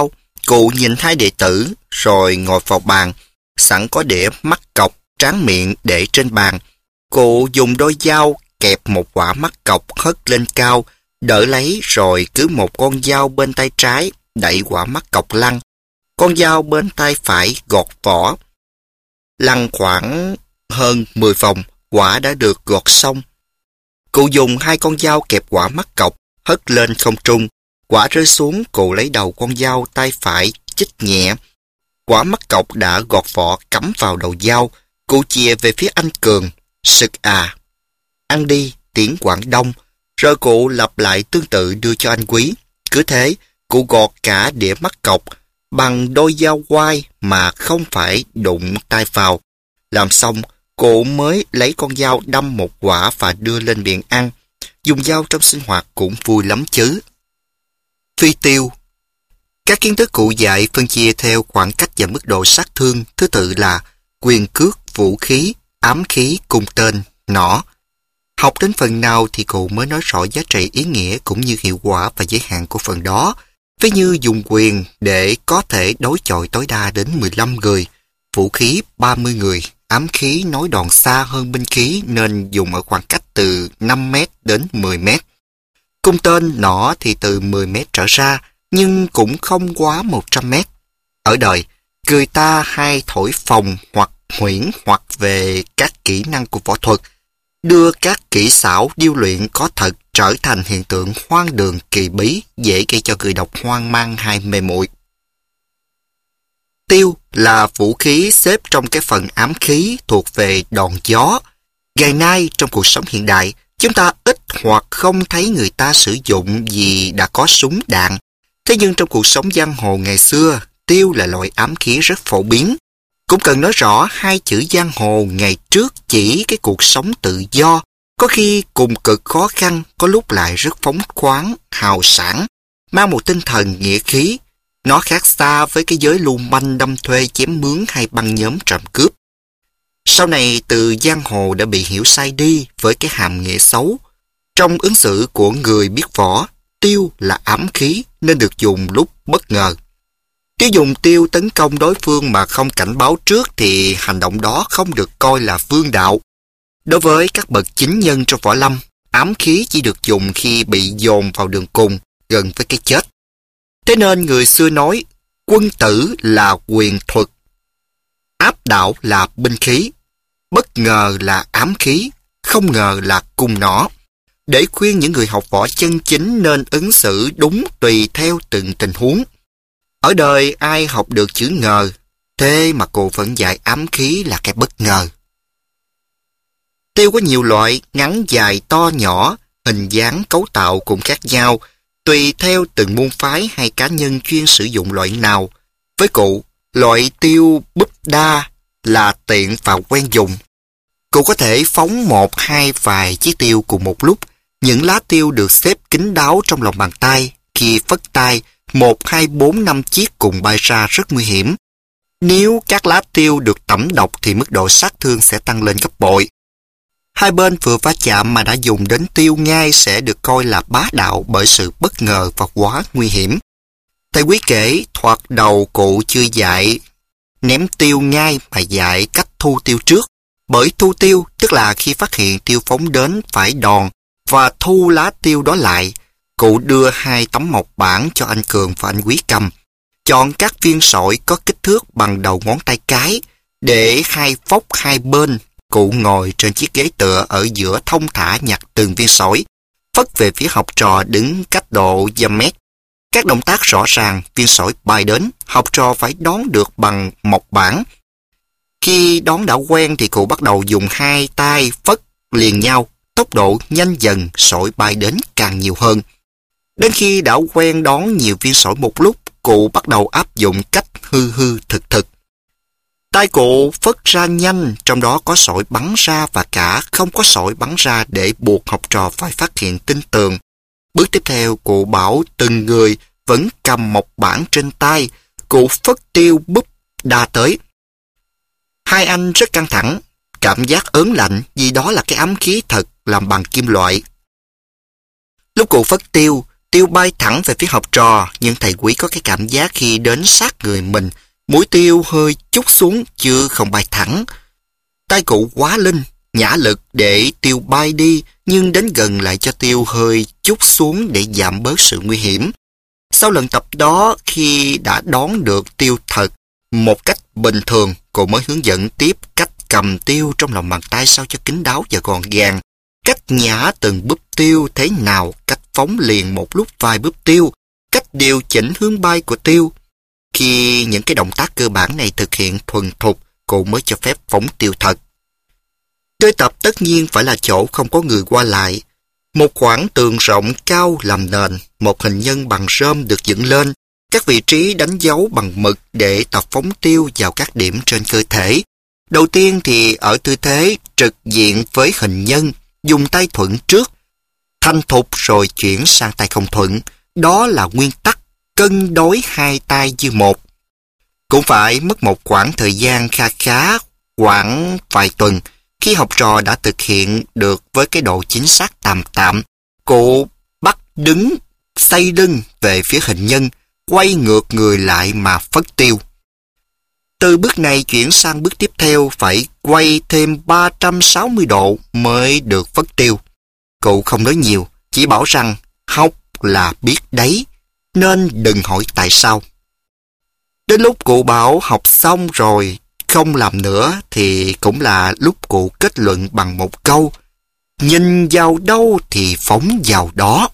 Cụ nhìn hai đệ tử, rồi ngồi vào bàn, sẵn có đĩa mắc cọc, tráng miệng để trên bàn. Cụ dùng đôi dao kẹp một quả mắc cọc hất lên cao, đỡ lấy rồi cứ một con dao bên tay trái đẩy quả mắc cọc lăn. Con dao bên tay phải gọt vỏ. Lăn khoảng hơn mười vòng, quả đã được gọt xong. Cụ dùng hai con dao kẹp quả mắc cọc, hất lên không trung. Quả rơi xuống, cụ lấy đầu con dao tay phải chích nhẹ. Quả mắc cọc đã gọt vỏ cắm vào đầu dao. Cụ chìa về phía anh Cường. Sực à. Ăn đi, tiếng Quảng Đông. Rồi cụ lặp lại tương tự đưa cho anh Quý. Cứ thế, cụ gọt cả đĩa mắc cọc bằng đôi dao quai mà không phải đụng tay vào. Làm xong, cụ mới lấy con dao đâm một quả và đưa lên miệng ăn. Dùng dao trong sinh hoạt cũng vui lắm chứ. Phi tiêu. Các kiến thức cụ dạy phân chia theo khoảng cách và mức độ sát thương, thứ tự là quyền cước, vũ khí, ám khí, cung tên, nỏ. Học đến phần nào thì cụ mới nói rõ giá trị, ý nghĩa cũng như hiệu quả và giới hạn của phần đó. Ví như dùng quyền để có thể đối chọi tối đa đến mười lăm người, vũ khí ba mươi người, ám khí nói đòn xa hơn binh khí nên dùng ở khoảng cách từ năm mét đến mười mét. Cung tên, nỏ thì từ mười mét trở ra, nhưng cũng không quá một trăm mét. Ở đời, người ta hay thổi phồng hoặc huyễn hoặc về các kỹ năng của võ thuật, đưa các kỹ xảo điêu luyện có thật trở thành hiện tượng hoang đường kỳ bí, dễ gây cho người đọc hoang mang hay mê muội. Tiêu là vũ khí xếp trong cái phần ám khí thuộc về đòn gió. Ngày nay trong cuộc sống hiện đại, chúng ta ít hoặc không thấy người ta sử dụng vì đã có súng đạn. Thế nhưng trong cuộc sống giang hồ ngày xưa, tiêu là loại ám khí rất phổ biến. Cũng cần nói rõ hai chữ giang hồ ngày trước chỉ cái cuộc sống tự do, có khi cùng cực khó khăn, có lúc lại rất phóng khoáng, hào sảng, mang một tinh thần nghĩa khí. Nó khác xa với cái giới lưu manh đâm thuê chém mướn hay băng nhóm trộm cướp. Sau này từ giang hồ đã bị hiểu sai đi với cái hàm nghĩa xấu. Trong ứng xử của người biết võ, tiêu là ám khí nên được dùng lúc bất ngờ. Nếu dùng tiêu tấn công đối phương mà không cảnh báo trước thì hành động đó không được coi là vương đạo. Đối với các bậc chính nhân trong võ lâm, ám khí chỉ được dùng khi bị dồn vào đường cùng, gần với cái chết. Thế nên người xưa nói, quân tử là quyền thuật, áp đảo là binh khí, bất ngờ là ám khí, không ngờ là cung nỏ. Để khuyên những người học võ chân chính nên ứng xử đúng tùy theo từng tình huống. Ở đời ai học được chữ ngờ, thế mà cô vẫn dạy ám khí là cái bất ngờ. Tiêu có nhiều loại, ngắn dài to nhỏ, hình dáng cấu tạo cũng khác nhau, tùy theo từng môn phái hay cá nhân chuyên sử dụng loại nào. Với cụ, loại tiêu búp đa là tiện và quen dùng. Cụ có thể phóng một hai vài chiếc tiêu cùng một lúc. Những lá tiêu được xếp kín đáo trong lòng bàn tay. Khi phất tay, một, hai, bốn, năm chiếc cùng bay ra rất nguy hiểm. Nếu các lá tiêu được tẩm độc thì mức độ sát thương sẽ tăng lên gấp bội. Hai bên vừa va chạm mà đã dùng đến tiêu ngay sẽ được coi là bá đạo bởi sự bất ngờ và quá nguy hiểm. Thầy Quý kể thoạt đầu cụ chưa dạy ném tiêu ngay mà dạy cách thu tiêu trước. Bởi thu tiêu tức là khi phát hiện tiêu phóng đến phải đòn và thu lá tiêu đó lại. Cụ đưa hai tấm mộc bản cho anh Cường và anh Quý cầm. Chọn các viên sỏi có kích thước bằng đầu ngón tay cái, để hai phóc hai bên. Cụ ngồi trên chiếc ghế tựa ở giữa thông thả nhặt từng viên sỏi, phất về phía học trò đứng cách độ dăm mét. Các động tác rõ ràng, viên sỏi bay đến, học trò phải đón được bằng mộc bản. Khi đón đã quen thì cụ bắt đầu dùng hai tay phất liền nhau, tốc độ nhanh dần, sỏi bay đến càng nhiều hơn. Đến khi đã quen đón nhiều viên sỏi một lúc, cụ bắt đầu áp dụng cách hư hư thực thực. Tay cụ phất ra nhanh, trong đó có sỏi bắn ra và cả không có sỏi bắn ra để buộc học trò phải phát hiện tinh tường. Bước tiếp theo, cụ bảo từng người vẫn cầm mộc bản trên tay, cụ phất tiêu búp đa tới. Hai anh rất căng thẳng, cảm giác ớn lạnh vì đó là cái ám khí thật làm bằng kim loại. Lúc cụ phất tiêu, Tiêu bay thẳng về phía học trò, nhưng thầy Quý có cái cảm giác khi đến sát người mình, mũi tiêu hơi chút xuống chứ không bay thẳng. Tay cụ quá linh, nhả lực để tiêu bay đi, nhưng đến gần lại cho tiêu hơi chút xuống để giảm bớt sự nguy hiểm. Sau lần tập đó, khi đã đón được tiêu thật một cách bình thường, cô mới hướng dẫn tiếp cách cầm tiêu trong lòng bàn tay sao cho kín đáo và gọn gàng, cách nhả từng búp tiêu thế nào, cách phóng liền một lúc vài búp tiêu, cách điều chỉnh hướng bay của tiêu. Khi những cái động tác cơ bản này thực hiện thuần thục, cô mới cho phép phóng tiêu thật. Nơi tập tất nhiên phải là chỗ không có người qua lại. Một khoảng tường rộng cao làm nền, một hình nhân bằng rơm được dựng lên, các vị trí đánh dấu bằng mực để tập phóng tiêu vào các điểm trên cơ thể. Đầu tiên thì ở tư thế trực diện với hình nhân, dùng tay thuận trước, thành thục rồi chuyển sang tay không thuận. Đó là nguyên tắc cân đối hai tay như một. Cũng phải mất một khoảng thời gian kha khá, khoảng vài tuần. Khi học trò đã thực hiện được với cái độ chính xác tạm tạm, cô bắt đứng, xoay lưng về phía hình nhân, quay ngược người lại mà phất tiêu. Từ bước này chuyển sang bước tiếp theo phải quay thêm ba trăm sáu mươi độ mới được phất tiêu. Cụ không nói nhiều, chỉ bảo rằng học là biết đấy, nên đừng hỏi tại sao. Đến lúc cụ bảo học xong rồi, không làm nữa thì cũng là lúc cụ kết luận bằng một câu: nhìn vào đâu thì phóng vào đó.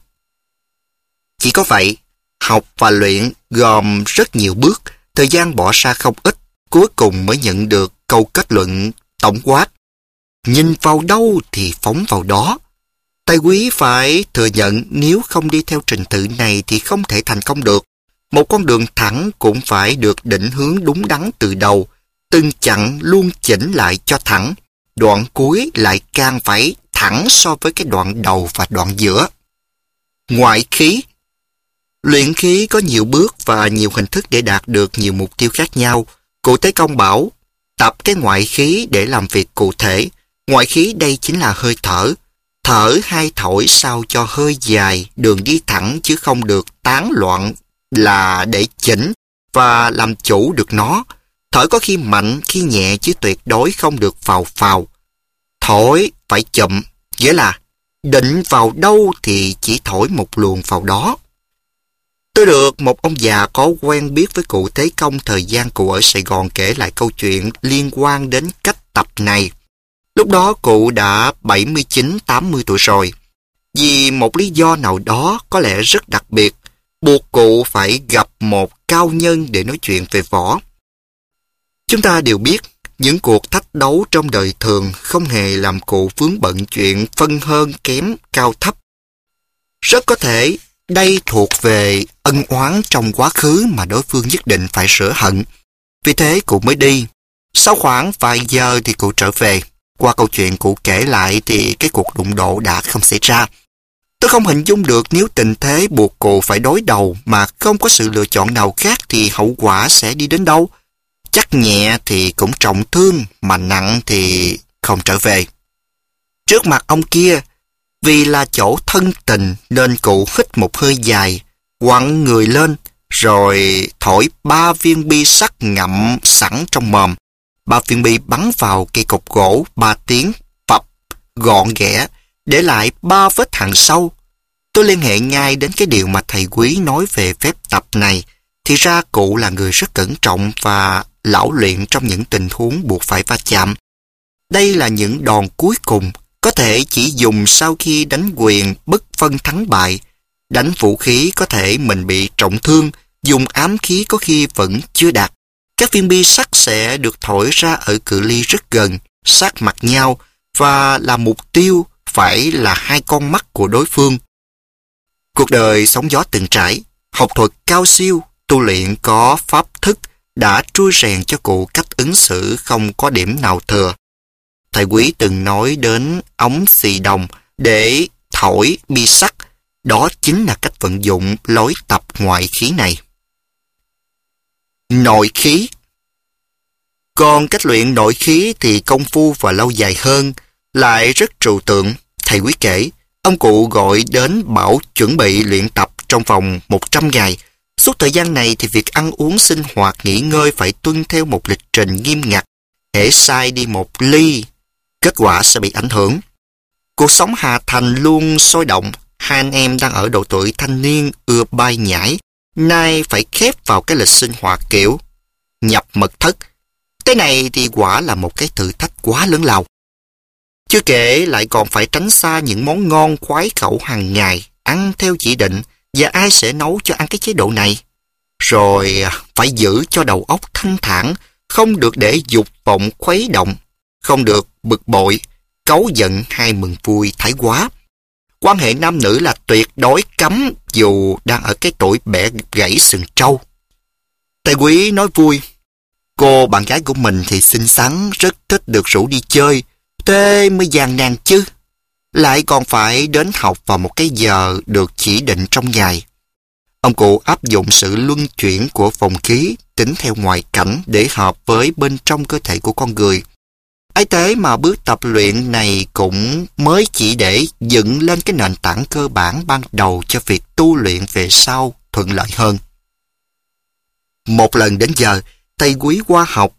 Chỉ có vậy, học và luyện gồm rất nhiều bước, thời gian bỏ ra không ít, cuối cùng mới nhận được câu kết luận tổng quát: nhìn vào đâu thì phóng vào đó. Thầy Quý phải thừa nhận nếu không đi theo trình tự này thì không thể thành công được. Một con đường thẳng cũng phải được định hướng đúng đắn từ đầu, từng chặng luôn chỉnh lại cho thẳng, đoạn cuối lại càng phải thẳng so với cái đoạn đầu và đoạn giữa. Ngoại khí. Luyện khí có nhiều bước và nhiều hình thức để đạt được nhiều mục tiêu khác nhau. Cụ Tế Công bảo, tập cái ngoại khí để làm việc cụ thể. Ngoại khí đây chính là hơi thở. Thở hay thổi sao cho hơi dài, đường đi thẳng chứ không được tán loạn, là để chỉnh và làm chủ được nó. Thở có khi mạnh, khi nhẹ chứ tuyệt đối không được phào phào. Thổi phải chậm, nghĩa là định vào đâu thì chỉ thổi một luồng vào đó. Tôi được một ông già có quen biết với cụ Tế Công thời gian cụ ở Sài Gòn kể lại câu chuyện liên quan đến cách tập này. Lúc đó cụ đã bảy mươi chín tám mươi tuổi rồi. Vì một lý do nào đó có lẽ rất đặc biệt, buộc cụ phải gặp một cao nhân để nói chuyện về võ. Chúng ta đều biết, những cuộc thách đấu trong đời thường không hề làm cụ vướng bận chuyện phân hơn kém cao thấp. Rất có thể đây thuộc về ân oán trong quá khứ mà đối phương nhất định phải sửa hận. Vì thế cụ mới đi. Sau khoảng vài giờ thì cụ trở về. Qua câu chuyện cụ kể lại thì cái cuộc đụng độ đã không xảy ra. Tôi không hình dung được nếu tình thế buộc cụ phải đối đầu mà không có sự lựa chọn nào khác thì hậu quả sẽ đi đến đâu. Chắc nhẹ thì cũng trọng thương, mà nặng thì không trở về. Trước mặt ông kia, vì là chỗ thân tình nên cụ hít một hơi dài, quặn người lên, rồi thổi ba viên bi sắt ngậm sẵn trong mồm. Ba viên bi bắn vào cây cột gỗ ba tiếng, phập, gọn ghẽ, để lại ba vết hằn sâu. Tôi liên hệ ngay đến cái điều mà thầy Quý nói về phép tập này. Thì ra cụ là người rất cẩn trọng và lão luyện trong những tình huống buộc phải va chạm. Đây là những đòn cuối cùng, có thể chỉ dùng sau khi đánh quyền bất phân thắng bại. Đánh vũ khí có thể mình bị trọng thương, dùng ám khí có khi vẫn chưa đạt. Các viên bi sắt sẽ được thổi ra ở cự ly rất gần, sát mặt nhau, và là mục tiêu phải là hai con mắt của đối phương. Cuộc đời sóng gió từng trải, học thuật cao siêu, tu luyện có pháp thức đã trui rèn cho cụ cách ứng xử không có điểm nào thừa. Thầy Quý từng nói đến ống xì đồng để thổi bi sắt, đó chính là cách vận dụng lối tập ngoại khí này. Nội khí. Còn cách luyện nội khí thì công phu và lâu dài hơn, lại rất trừu tượng. Thầy Quý kể, ông cụ gọi đến bảo chuẩn bị luyện tập trong vòng một trăm ngày. Suốt thời gian này thì việc ăn uống sinh hoạt nghỉ ngơi phải tuân theo một lịch trình nghiêm ngặt. Hễ sai đi một ly, kết quả sẽ bị ảnh hưởng. Cuộc sống Hà Thành luôn sôi động. Hai anh em đang ở độ tuổi thanh niên ưa bay nhảy, nay phải khép vào cái lịch sinh hoạt kiểu nhập mật thất. Cái này thì quả là một cái thử thách quá lớn lao. Chưa kể lại còn phải tránh xa những món ngon khoái khẩu hàng ngày, ăn theo chỉ định, và ai sẽ nấu cho ăn cái chế độ này. Rồi phải giữ cho đầu óc thanh thản, không được để dục vọng khuấy động, không được bực bội, cáu giận hay mừng vui thái quá. Quan hệ nam nữ là tuyệt đối cấm dù đang ở cái tuổi bẻ gãy sừng trâu. Thầy Quý nói vui, cô bạn gái của mình thì xinh xắn, rất thích được rủ đi chơi, thế mới gian nan chứ. Lại còn phải đến học vào một cái giờ được chỉ định trong ngày. Ông cụ áp dụng sự luân chuyển của phòng khí tính theo ngoại cảnh để hợp với bên trong cơ thể của con người. Ấy thế mà bước tập luyện này cũng mới chỉ để dựng lên cái nền tảng cơ bản ban đầu cho việc tu luyện về sau thuận lợi hơn. Một lần đến giờ, thầy Quý qua học.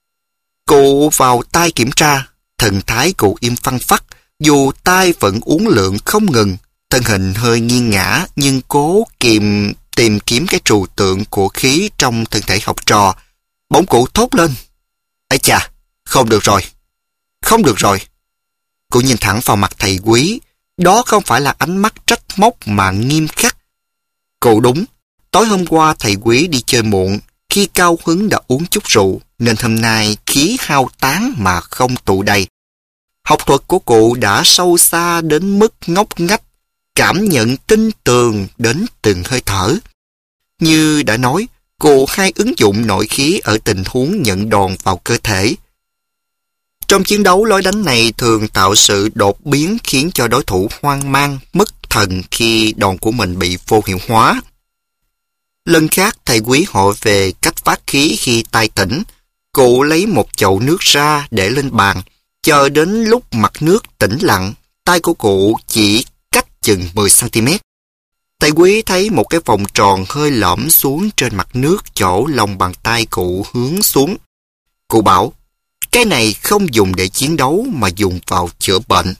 Cụ vào tay kiểm tra, thần thái cụ im phăng phắc, dù tay vẫn uốn lượn không ngừng, thân hình hơi nghiêng ngã nhưng cố kìm tìm kiếm cái trừu tượng của khí trong thân thể học trò. Bỗng cụ thốt lên, "Ây chà, không được rồi, không được rồi." Cụ nhìn thẳng vào mặt thầy Quý, đó không phải là ánh mắt trách móc mà nghiêm khắc. Cụ đúng, tối hôm qua thầy Quý đi chơi muộn, khi cao hứng đã uống chút rượu, nên hôm nay khí hao tán mà không tụ đầy. Học thuật của cụ đã sâu xa đến mức ngóc ngách, cảm nhận tinh tường đến từng hơi thở. Như đã nói, cụ hay ứng dụng nội khí ở tình huống nhận đòn vào cơ thể. Trong chiến đấu, lối đánh này thường tạo sự đột biến khiến cho đối thủ hoang mang, mất thần khi đòn của mình bị vô hiệu hóa. Lần khác, thầy Quý hỏi về cách phát khí khi tay tỉnh. Cụ lấy một chậu nước ra để lên bàn, chờ đến lúc mặt nước tĩnh lặng, tay của cụ chỉ cách chừng mười xăng ti mét. Thầy Quý thấy một cái vòng tròn hơi lõm xuống trên mặt nước chỗ lòng bàn tay cụ hướng xuống. Cụ bảo, cái này không dùng để chiến đấu mà dùng vào chữa bệnh.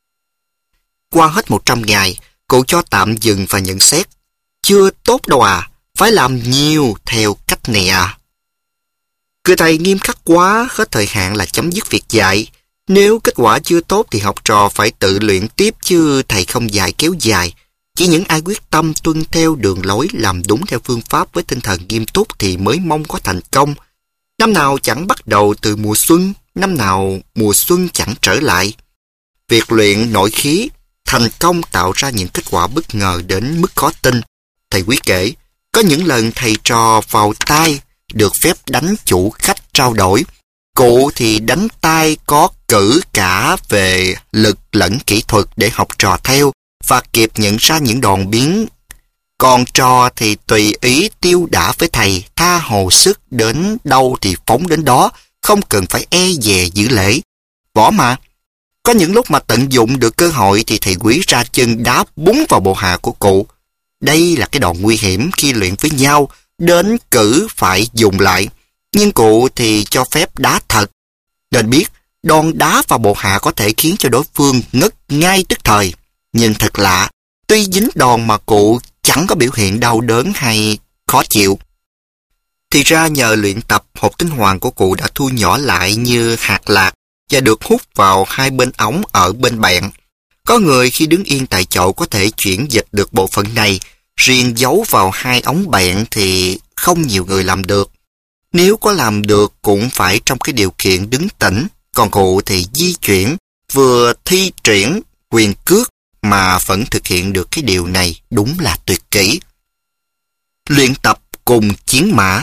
Qua hết một trăm ngày, cụ cho tạm dừng và nhận xét. Chưa tốt đâu à, phải làm nhiều theo cách này à. Cứ thầy nghiêm khắc quá, hết thời hạn là chấm dứt việc dạy. Nếu kết quả chưa tốt thì học trò phải tự luyện tiếp chứ thầy không dạy kéo dài. Chỉ những ai quyết tâm tuân theo đường lối làm đúng theo phương pháp với tinh thần nghiêm túc thì mới mong có thành công. Năm nào chẳng bắt đầu từ mùa xuân, năm nào mùa xuân chẳng trở lại. Việc luyện nội khí thành công tạo ra những kết quả bất ngờ đến mức khó tin. Thầy Quý kể, có những lần thầy trò vào tay được phép đánh chủ khách trao đổi. Cụ thì đánh tay có cử cả về lực lẫn kỹ thuật để học trò theo và kịp nhận ra những đòn biến. Còn trò thì tùy ý tiêu đả với thầy, tha hồ sức đến đâu thì phóng đến đó, không cần phải e dè giữ lễ. Võ mà. Có những lúc mà tận dụng được cơ hội thì thầy Quý ra chân đá búng vào bộ hạ của cụ. Đây là cái đòn nguy hiểm khi luyện với nhau, đến cử phải dùng lại. Nhưng cụ thì cho phép đá thật. Nên biết, đòn đá vào bộ hạ có thể khiến cho đối phương ngất ngay tức thời. Nhưng thật lạ, tuy dính đòn mà cụ chẳng có biểu hiện đau đớn hay khó chịu. Thì ra nhờ luyện tập, hột tinh hoàng của cụ đã thu nhỏ lại như hạt lạc và được hút vào hai bên ống ở bên bẹn. Có người khi đứng yên tại chậu có thể chuyển dịch được bộ phận này, riêng giấu vào hai ống bẹn thì không nhiều người làm được. Nếu có làm được cũng phải trong cái điều kiện đứng tĩnh, còn cụ thì di chuyển, vừa thi triển quyền cước mà vẫn thực hiện được cái điều này, đúng là tuyệt kỹ. Luyện tập cùng chiến mã.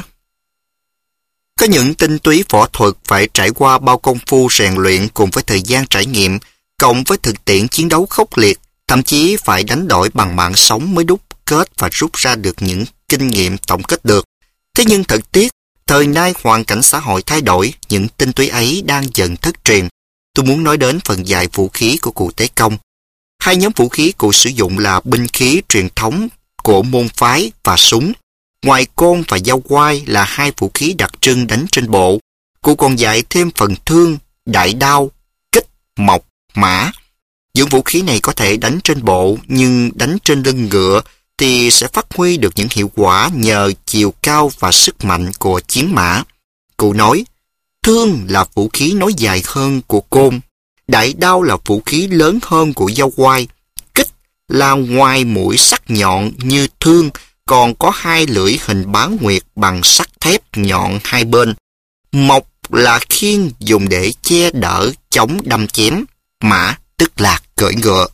Có những tinh túy võ thuật phải trải qua bao công phu rèn luyện cùng với thời gian trải nghiệm, cộng với thực tiễn chiến đấu khốc liệt, thậm chí phải đánh đổi bằng mạng sống mới đúc kết và rút ra được những kinh nghiệm tổng kết được. Thế nhưng thật tiếc, thời nay hoàn cảnh xã hội thay đổi, những tinh túy ấy đang dần thất truyền. Tôi muốn nói đến phần dạy vũ khí của cụ Tế Công. Hai nhóm vũ khí cụ sử dụng là binh khí truyền thống của môn phái và súng. Ngoài côn và dao quai là hai vũ khí đặc trưng đánh trên bộ, cụ còn dạy thêm phần thương, đại đao, kích, mộc, mã. Những vũ khí này có thể đánh trên bộ, nhưng đánh trên lưng ngựa thì sẽ phát huy được những hiệu quả nhờ chiều cao và sức mạnh của chiến mã. Cụ nói, thương là vũ khí nói dài hơn của côn, đại đao là vũ khí lớn hơn của dao quai, kích là ngoài mũi sắc nhọn như thương, còn có hai lưỡi hình bán nguyệt bằng sắt thép nhọn hai bên. Mộc là khiên dùng để che đỡ chống đâm chém. Mã tức là cưỡi ngựa.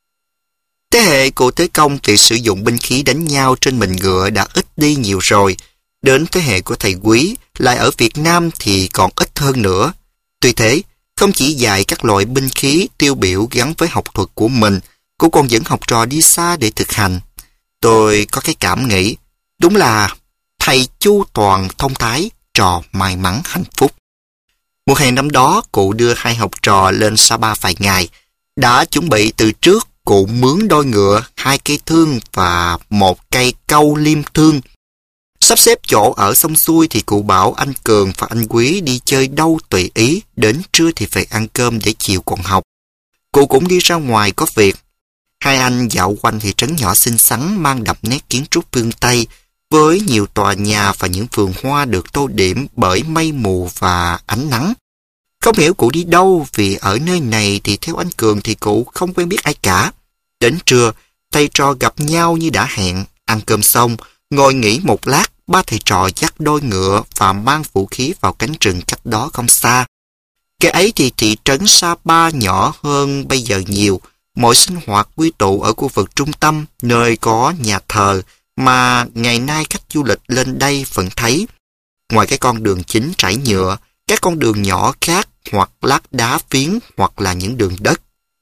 Thế hệ của Tế Công thì sử dụng binh khí đánh nhau trên mình ngựa đã ít đi nhiều rồi. Đến thế hệ của thầy Quý, lại ở Việt Nam thì còn ít hơn nữa. Tuy thế, không chỉ dạy các loại binh khí tiêu biểu gắn với học thuật của mình, cô còn dẫn học trò đi xa để thực hành. Tôi có cái cảm nghĩ, đúng là thầy chu toàn thông thái, trò may mắn hạnh phúc. Mùa hè năm đó, cụ đưa hai học trò lên Sapa vài ngày. Đã chuẩn bị từ trước, cụ mướn đôi ngựa, hai cây thương và một cây câu liêm thương. Sắp xếp chỗ ở xong xuôi thì cụ bảo anh Cường và anh Quý đi chơi đâu tùy ý, đến trưa thì về ăn cơm để chiều còn học. Cụ cũng đi ra ngoài có việc. Hai anh dạo quanh thị trấn nhỏ xinh xắn mang đậm nét kiến trúc phương Tây, với nhiều tòa nhà và những vườn hoa được tô điểm bởi mây mù và ánh nắng. Không hiểu cụ đi đâu, vì ở nơi này thì theo anh Cường thì cụ không quen biết ai cả. Đến trưa, thầy trò gặp nhau như đã hẹn, ăn cơm xong, ngồi nghỉ một lát, ba thầy trò dắt đôi ngựa và mang vũ khí vào cánh rừng cách đó không xa. Cái ấy thì thị trấn Sapa nhỏ hơn bây giờ nhiều, mọi sinh hoạt quy tụ ở khu vực trung tâm, nơi có nhà thờ mà ngày nay khách du lịch lên đây vẫn thấy. Ngoài cái con đường chính trải nhựa, các con đường nhỏ khác hoặc lát đá phiến hoặc là những đường đất.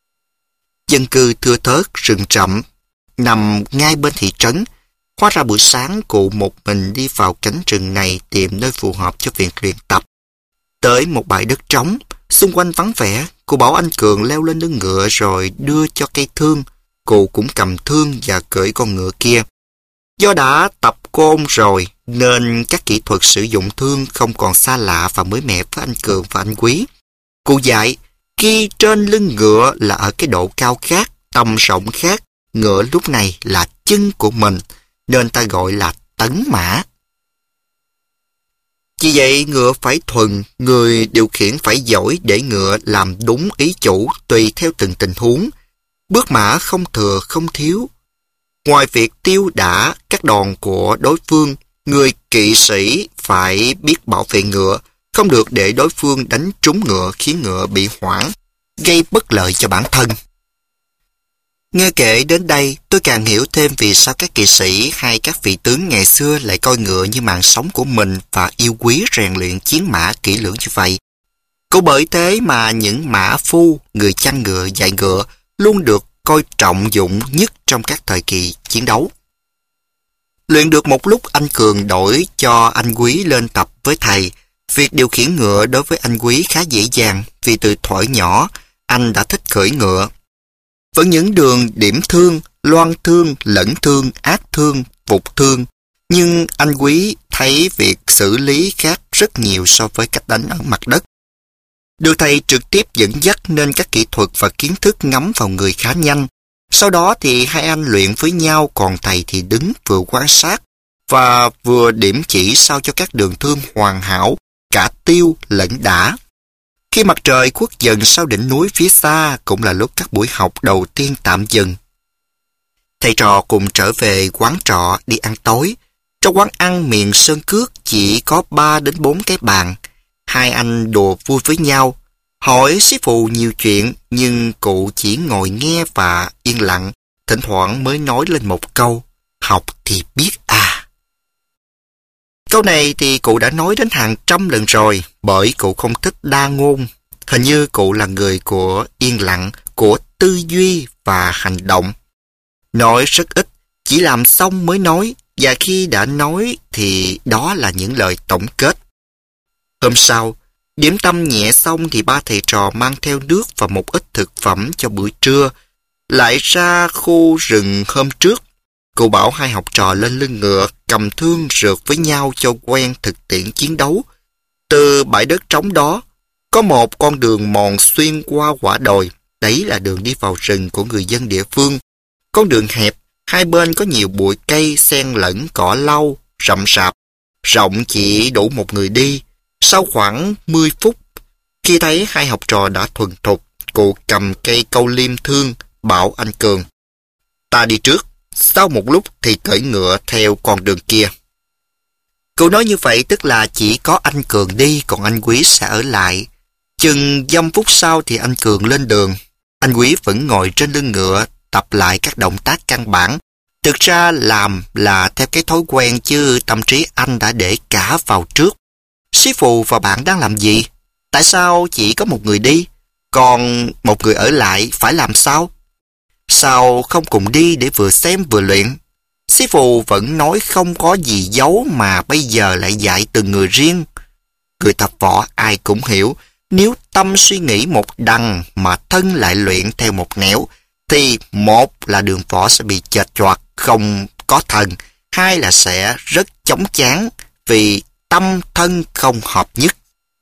Dân cư thưa thớt, rừng rậm, nằm ngay bên thị trấn. Hóa ra buổi sáng cụ một mình đi vào cánh rừng này tìm nơi phù hợp cho việc luyện tập. Tới một bãi đất trống, xung quanh vắng vẻ, cụ bảo anh Cường leo lên lưng ngựa rồi đưa cho cây thương. Cụ cũng cầm thương và cưỡi con ngựa kia. Do đã tập côn rồi nên các kỹ thuật sử dụng thương không còn xa lạ và mới mẻ với anh Cường và anh Quý. Cụ dạy, khi trên lưng ngựa là ở cái độ cao khác, tầm rộng khác, ngựa lúc này là chân của mình, nên ta gọi là tấn mã. Vì vậy, ngựa phải thuần, người điều khiển phải giỏi để ngựa làm đúng ý chủ tùy theo từng tình huống. Bước mã không thừa không thiếu. Ngoài việc tiêu đả các đòn của đối phương, người kỵ sĩ phải biết bảo vệ ngựa, không được để đối phương đánh trúng ngựa khiến ngựa bị hoảng, gây bất lợi cho bản thân. Nghe kể đến đây, tôi càng hiểu thêm vì sao các kỵ sĩ hay các vị tướng ngày xưa lại coi ngựa như mạng sống của mình và yêu quý rèn luyện chiến mã kỹ lưỡng như vậy. Cũng bởi thế mà những mã phu, người chăn ngựa, dạy ngựa luôn được coi trọng dụng nhất trong các thời kỳ chiến đấu. Luyện được một lúc, anh Cường đổi cho anh Quý lên tập với thầy. Việc điều khiển ngựa đối với anh Quý khá dễ dàng vì từ thuở nhỏ anh đã thích cưỡi ngựa. Vẫn những đường điểm thương, loan thương, lẫn thương, ác thương, vụt thương, nhưng anh Quý thấy việc xử lý khác rất nhiều so với cách đánh ở mặt đất. Được thầy trực tiếp dẫn dắt nên các kỹ thuật và kiến thức ngấm vào người khá nhanh. Sau đó thì hai anh luyện với nhau, còn thầy thì đứng vừa quan sát và vừa điểm chỉ sao cho các đường thương hoàn hảo, cả tiêu lẫn đả. Khi mặt trời khuất dần sau đỉnh núi phía xa cũng là lúc các buổi học đầu tiên tạm dừng. Thầy trò cùng trở về quán trọ đi ăn tối. Trong quán ăn miền Sơn Cước chỉ có ba đến bốn cái bàn. Hai anh đùa vui với nhau, hỏi sư phụ nhiều chuyện, nhưng cụ chỉ ngồi nghe và yên lặng, thỉnh thoảng mới nói lên một câu, học thì biết à. Câu này thì cụ đã nói đến hàng trăm lần rồi, bởi cụ không thích đa ngôn. Hình như cụ là người của yên lặng, của tư duy và hành động. Nói rất ít, chỉ làm xong mới nói, và khi đã nói thì đó là những lời tổng kết. Hôm sau, điểm tâm nhẹ xong thì ba thầy trò mang theo nước và một ít thực phẩm cho bữa trưa, lại ra khu rừng hôm trước. Cụ bảo hai học trò lên lưng ngựa, cầm thương rượt với nhau cho quen thực tiễn chiến đấu. Từ bãi đất trống đó, có một con đường mòn xuyên qua quả đồi. Đấy là đường đi vào rừng của người dân địa phương. Con đường hẹp, hai bên có nhiều bụi cây xen lẫn cỏ lau, rậm rạp, rộng chỉ đủ một người đi. Sau khoảng mười phút, khi thấy hai học trò đã thuần thục, cụ cầm cây câu liêm thương, bảo anh Cường: "Ta đi trước." Sau một lúc thì cưỡi ngựa theo con đường kia. Cụ nói như vậy tức là chỉ có anh Cường đi, còn anh Quý sẽ ở lại. Chừng dăm phút sau thì anh Cường lên đường. Anh Quý vẫn ngồi trên lưng ngựa, tập lại các động tác căn bản. Thực ra làm là theo cái thói quen chứ tâm trí anh đã để cả vào trước. Sĩ Phù và bạn đang làm gì? Tại sao chỉ có một người đi, còn một người ở lại phải làm sao? Sao không cùng đi để vừa xem vừa luyện? Sĩ Phù vẫn nói không có gì giấu mà bây giờ lại dạy từng người riêng. Người tập võ ai cũng hiểu, nếu tâm suy nghĩ một đằng mà thân lại luyện theo một nẻo, thì một là đường võ sẽ bị chệch choạc, không có thần, hai là sẽ rất chóng chán vì tâm thân không hợp nhất.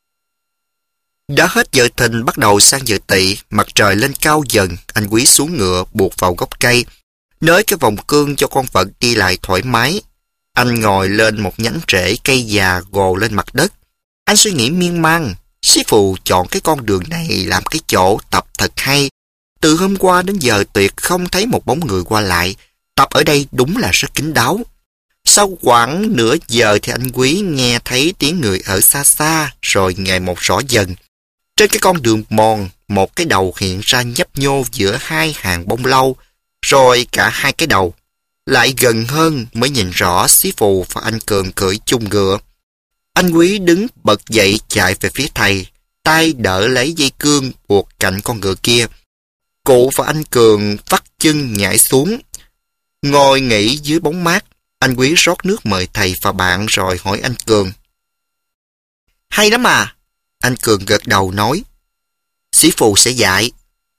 Đã hết giờ thìn bắt đầu sang giờ tỵ, mặt trời lên cao dần, anh Quý xuống ngựa buộc vào gốc cây, nới cái vòng cương cho con vật đi lại thoải mái. Anh ngồi lên một nhánh rễ cây già gồ lên mặt đất. Anh suy nghĩ miên man, Sĩ Phù chọn cái con đường này làm cái chỗ tập thật hay. Từ hôm qua đến giờ tuyệt không thấy một bóng người qua lại, tập ở đây đúng là rất kín đáo. Sau khoảng nửa giờ thì anh Quý nghe thấy tiếng người ở xa xa, rồi ngày một rõ dần. Trên cái con đường mòn, một cái đầu hiện ra nhấp nhô giữa hai hàng bông lau, rồi cả hai cái đầu. Lại gần hơn mới nhìn rõ Sĩ Phù và anh Cường cưỡi chung ngựa. Anh Quý đứng bật dậy chạy về phía thầy, tay đỡ lấy dây cương buộc cạnh con ngựa kia. Cụ và anh Cường vắt chân nhảy xuống, ngồi nghỉ dưới bóng mát. Anh Quý rót nước mời thầy và bạn rồi hỏi anh Cường: "Hay lắm à?" Anh Cường gật đầu nói: "Sĩ Phù sẽ dạy."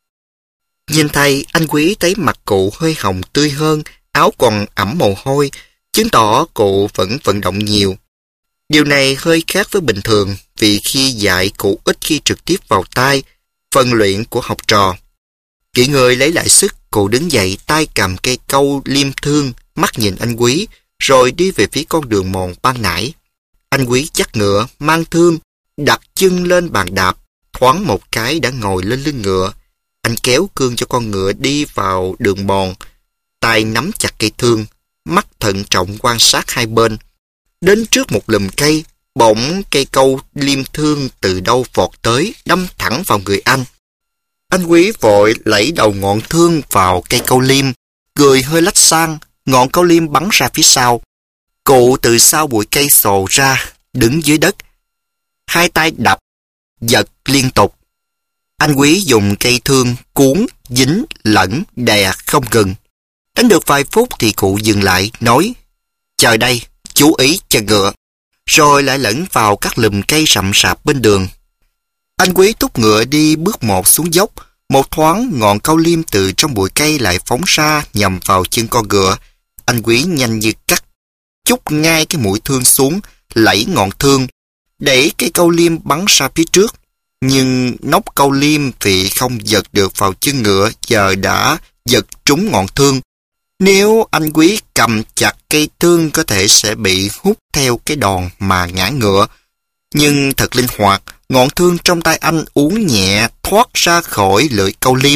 Nhìn thầy, anh Quý thấy mặt cụ hơi hồng tươi hơn, áo còn ẩm mồ hôi, chứng tỏ cụ vẫn vận động nhiều. Điều này hơi khác với bình thường, vì khi dạy cụ ít khi trực tiếp vào tay phần luyện của học trò. Kỹ người lấy lại sức, cụ đứng dậy, tay cầm cây câu liêm thương, mắt nhìn anh Quý, rồi đi về phía con đường mòn ban nãy. Anh Quý dắt ngựa, mang thương, đặt chân lên bàn đạp, thoáng một cái đã ngồi lên lưng ngựa. Anh kéo cương cho con ngựa đi vào đường mòn, tay nắm chặt cây thương, mắt thận trọng quan sát hai bên. Đến trước một lùm cây, bỗng cây câu liêm thương từ đâu vọt tới, đâm thẳng vào người anh. Anh Quý vội lẫy đầu ngọn thương vào cây câu liêm, cười hơi lách sang, ngọn câu liêm bắn ra phía sau. Cụ từ sau bụi cây xồ ra, đứng dưới đất, hai tay đập, giật liên tục. Anh Quý dùng cây thương cuốn, dính, lẫn, đè không ngừng. Đánh được vài phút thì cụ dừng lại, nói: "Chờ đây, chú ý cho ngựa." Rồi lại lẫn vào các lùm cây rậm rạp bên đường. Anh Quý thúc ngựa đi bước một xuống dốc. Một thoáng ngọn câu liêm từ trong bụi cây lại phóng ra nhằm vào chân con ngựa. Anh Quý nhanh như cắt, chúc ngay cái mũi thương xuống, lẫy ngọn thương, để cây câu liêm bắn ra phía trước. Nhưng nóc câu liêm vì không giật được vào chân ngựa, giờ đã giật trúng ngọn thương. Nếu anh Quý cầm chặt cây thương có thể sẽ bị hút theo cái đòn mà ngã ngựa. Nhưng thật linh hoạt, ngọn thương trong tay anh uốn nhẹ thoát ra khỏi lưỡi câu liêm.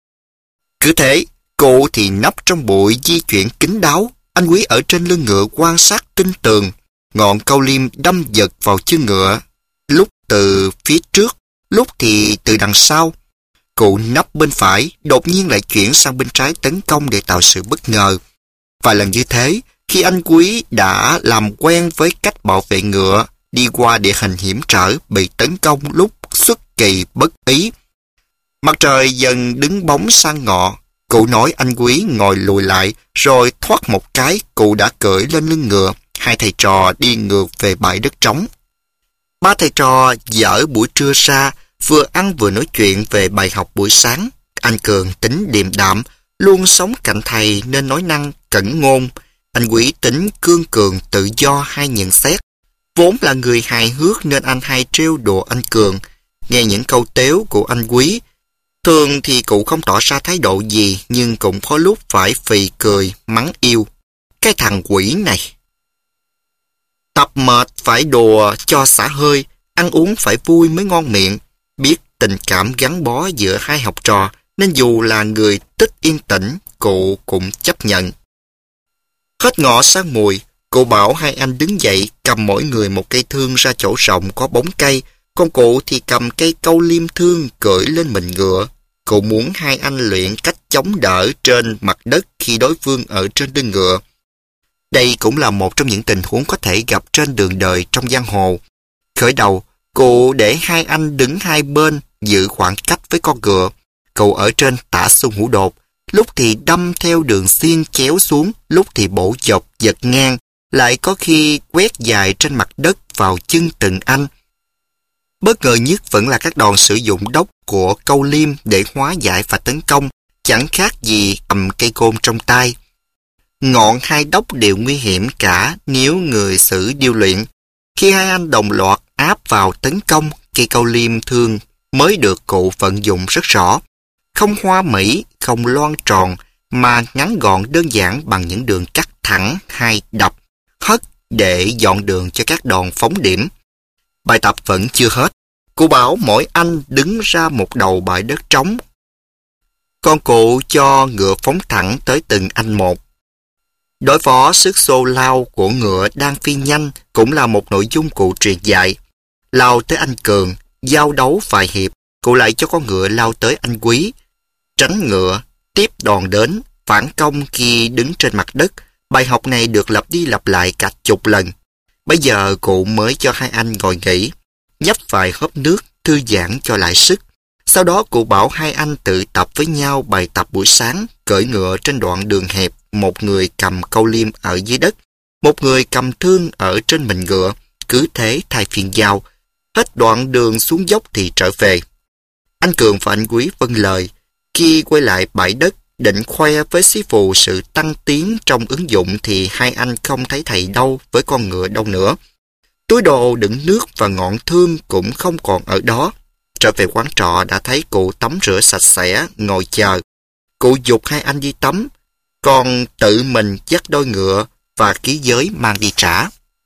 Cứ thế, cụ thì nấp trong bụi di chuyển kín đáo. Anh Quý ở trên lưng ngựa quan sát tinh tường. Ngọn câu liêm đâm giật vào chân ngựa, lúc từ phía trước, lúc thì từ đằng sau. Cụ nấp bên phải, đột nhiên lại chuyển sang bên trái tấn công để tạo sự bất ngờ. Vài lần như thế, khi anh Quý đã làm quen với cách bảo vệ ngựa, đi qua địa hình hiểm trở, bị tấn công lúc xuất kỳ bất ý. Mặt trời dần đứng bóng sang ngọ, cụ nói anh Quý ngồi lùi lại, rồi thoát một cái, cụ đã cưỡi lên lưng ngựa. Hai thầy trò đi ngược về bãi đất trống. Ba thầy trò dở buổi trưa ra, vừa ăn vừa nói chuyện về bài học buổi sáng. Anh Cường tính điềm đạm, luôn sống cạnh thầy nên nói năng cẩn ngôn. Anh Quý tính cương cường tự do hay nhận xét. Vốn là người hài hước nên anh hay trêu đùa anh Cường. Nghe những câu tếu của anh Quý, thường thì cụ không tỏ ra thái độ gì, nhưng cũng có lúc phải phì cười, mắng yêu. Cái thằng quỷ này. Tập mệt phải đùa cho xả hơi, ăn uống phải vui mới ngon miệng. Biết tình cảm gắn bó giữa hai học trò, nên dù là người tích yên tĩnh, cụ cũng chấp nhận. Hết ngọ sang mùi, cụ bảo hai anh đứng dậy cầm mỗi người một cây thương ra chỗ rộng có bóng cây, còn cụ thì cầm cây câu liêm thương cưỡi lên mình ngựa. Cụ muốn hai anh luyện cách chống đỡ trên mặt đất khi đối phương ở trên lưng ngựa. Đây cũng là một trong những tình huống có thể gặp trên đường đời trong giang hồ. Khởi đầu, cụ để hai anh đứng hai bên giữ khoảng cách với con ngựa. Cụ ở trên tả xung hữu đột, lúc thì đâm theo đường xiên chéo xuống, lúc thì bổ dọc giật ngang, lại có khi quét dài trên mặt đất vào chân từng anh. Bất ngờ nhất vẫn là các đòn sử dụng đốc của câu liêm để hóa giải và tấn công, chẳng khác gì cầm cây côn trong tay. Ngọn hai đốc đều nguy hiểm cả nếu người xử điêu luyện. Khi hai anh đồng loạt áp vào tấn công, cây câu liêm thương mới được cụ vận dụng rất rõ. Không hoa mỹ, không loan tròn, mà ngắn gọn đơn giản bằng những đường cắt thẳng hay đập, hất để dọn đường cho các đòn phóng điểm. Bài tập vẫn chưa hết. Cụ bảo mỗi anh đứng ra một đầu bãi đất trống. Con cụ cho ngựa phóng thẳng tới từng anh một. Đối phó sức xô lao của ngựa đang phi nhanh cũng là một nội dung cụ truyền dạy. Lao tới anh Cường, giao đấu vài hiệp, cụ lại cho con ngựa lao tới anh Quý. Tránh ngựa, tiếp đòn đến, phản công khi đứng trên mặt đất. Bài học này được lặp đi lặp lại cả chục lần. Bây giờ cụ mới cho hai anh ngồi nghỉ, nhấp vài hớp nước, thư giãn cho lại sức. Sau đó cụ bảo hai anh tự tập với nhau bài tập buổi sáng, cưỡi ngựa trên đoạn đường hẹp, một người cầm câu liêm ở dưới đất, một người cầm thương ở trên mình ngựa, cứ thế thay phiên giao. Hết đoạn đường xuống dốc thì trở về. Anh Cường và anh Quý vâng lời. Khi quay lại bãi đất, định khoe với sĩ phụ sự tăng tiến trong ứng dụng thì hai anh không thấy thầy đâu với con ngựa đâu nữa. Túi đồ đựng nước và ngọn thương cũng không còn ở đó. Trở về quán trọ đã thấy cụ tắm rửa sạch sẽ, ngồi chờ. Cụ giục hai anh đi tắm, còn tự mình dắt đôi ngựa và ký giới mang đi trả.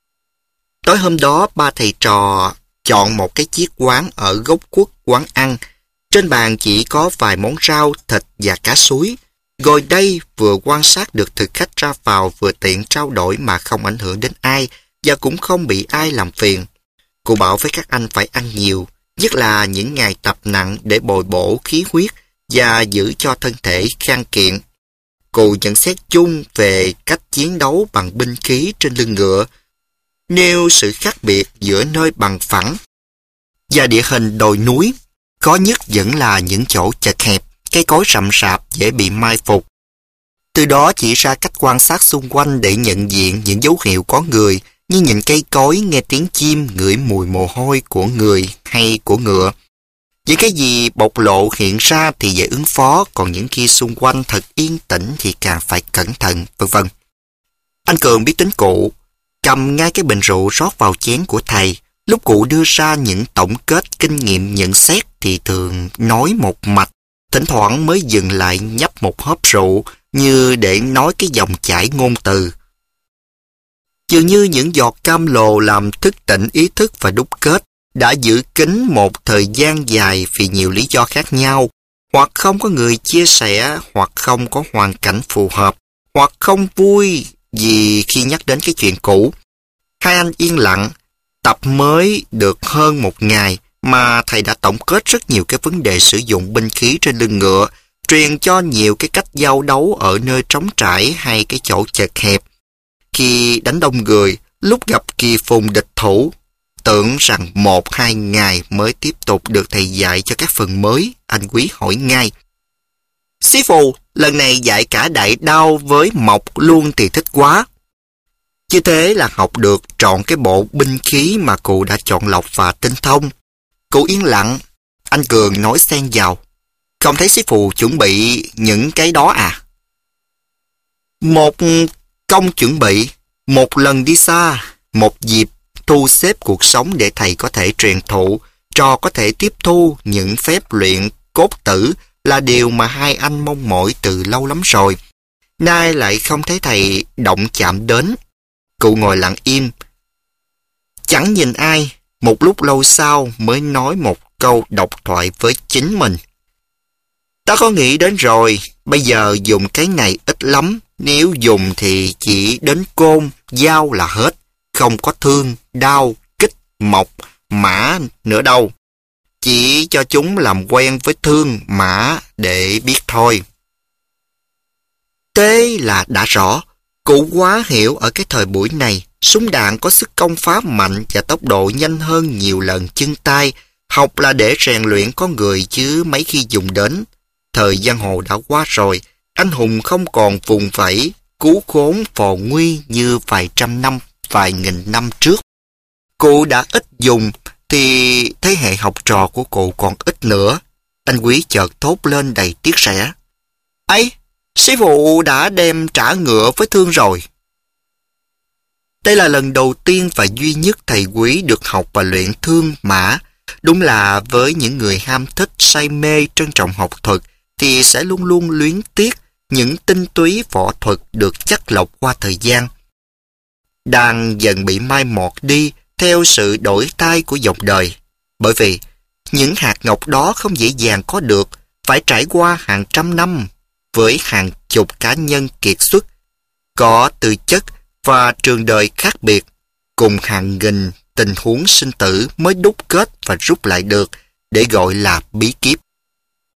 Tối hôm đó, ba thầy trò chọn một cái chiếc quán ở góc khuất quán ăn. Trên bàn chỉ có vài món rau, thịt và cá suối. Ngồi đây vừa quan sát được thực khách ra vào, vừa tiện trao đổi mà không ảnh hưởng đến ai và cũng không bị ai làm phiền. Cụ bảo với các anh phải ăn nhiều, nhất là những ngày tập nặng để bồi bổ khí huyết và giữ cho thân thể khang kiện. Cụ nhận xét chung về cách chiến đấu bằng binh khí trên lưng ngựa, nêu sự khác biệt giữa nơi bằng phẳng và địa hình đồi núi. Có nhất vẫn là những chỗ chật hẹp, cây cối rậm rạp dễ bị mai phục. Từ đó chỉ ra cách quan sát xung quanh để nhận diện những dấu hiệu có người, như nhìn cây cối, nghe tiếng chim, ngửi mùi mồ hôi của người hay của ngựa. Những cái gì bộc lộ hiện ra thì dễ ứng phó, còn những khi xung quanh thật yên tĩnh thì càng phải cẩn thận, vân vân. Anh Cường biết tính cụ, cầm ngay cái bình rượu rót vào chén của thầy. Lúc cụ đưa ra những tổng kết kinh nghiệm nhận xét thì thường nói một mạch, thỉnh thoảng mới dừng lại nhấp một hớp rượu như để nói cái dòng chảy ngôn từ. Dường như những giọt cam lồ làm thức tỉnh ý thức và đúc kết, đã giữ kín một thời gian dài vì nhiều lý do khác nhau, hoặc không có người chia sẻ, hoặc không có hoàn cảnh phù hợp, hoặc không vui gì khi nhắc đến cái chuyện cũ. Hai anh yên lặng. Tập mới được hơn một ngày mà thầy đã tổng kết rất nhiều cái vấn đề sử dụng binh khí trên lưng ngựa, truyền cho nhiều cái cách giao đấu ở nơi trống trải hay cái chỗ chật hẹp. Khi đánh đông người, lúc gặp kỳ phùng địch thủ, tưởng rằng một hai ngày mới tiếp tục được thầy dạy cho các phần mới, anh Quý hỏi ngay. Sĩ phụ, lần này dạy cả đại đao với mộc luôn thì thích quá. Như thế là học được trọn cái bộ binh khí mà cụ đã chọn lọc và tinh thông. Cụ yên lặng, anh Cường nói xen vào. Không thấy sĩ phụ chuẩn bị những cái đó à? Một công chuẩn bị, một lần đi xa, một dịp thu xếp cuộc sống để thầy có thể truyền thụ, trò có thể tiếp thu những phép luyện cốt tử là điều mà hai anh mong mỏi từ lâu lắm rồi. Nay lại không thấy thầy động chạm đến. Cụ ngồi lặng im, chẳng nhìn ai, một lúc lâu sau mới nói một câu độc thoại với chính mình. Ta có nghĩ đến rồi, bây giờ dùng cái này ít lắm, nếu dùng thì chỉ đến côn, dao là hết, không có thương, đao, kích, mộc, mã nữa đâu. Chỉ cho chúng làm quen với thương, mã để biết thôi. Thế là đã rõ, cụ quá hiểu ở cái thời buổi này, súng đạn có sức công phá mạnh và tốc độ nhanh hơn nhiều lần chân tay. Học là để rèn luyện con người chứ mấy khi dùng đến. Thời giang hồ đã qua rồi, anh hùng không còn vùng vẫy, cứu khốn phò nguy như vài trăm năm, vài nghìn năm trước. Cụ đã ít dùng, thì thế hệ học trò của cụ còn ít nữa. Anh Quý chợt thốt lên đầy tiếc rẻ. Ấy, sư phụ đã đem trả ngựa với thương rồi. Đây là lần đầu tiên và duy nhất thầy Quý được học và luyện thương mã. Đúng là với những người ham thích, say mê, trân trọng học thuật, thì sẽ luôn luôn luyến tiếc những tinh túy võ thuật được chắt lọc qua thời gian. Đang dần bị mai một đi theo sự đổi thay của dòng đời. Bởi vì những hạt ngọc đó không dễ dàng có được, phải trải qua hàng trăm năm với hàng chục cá nhân kiệt xuất, có tư chất và trường đời khác biệt, cùng hàng nghìn tình huống sinh tử mới đúc kết và rút lại được để gọi là bí kíp.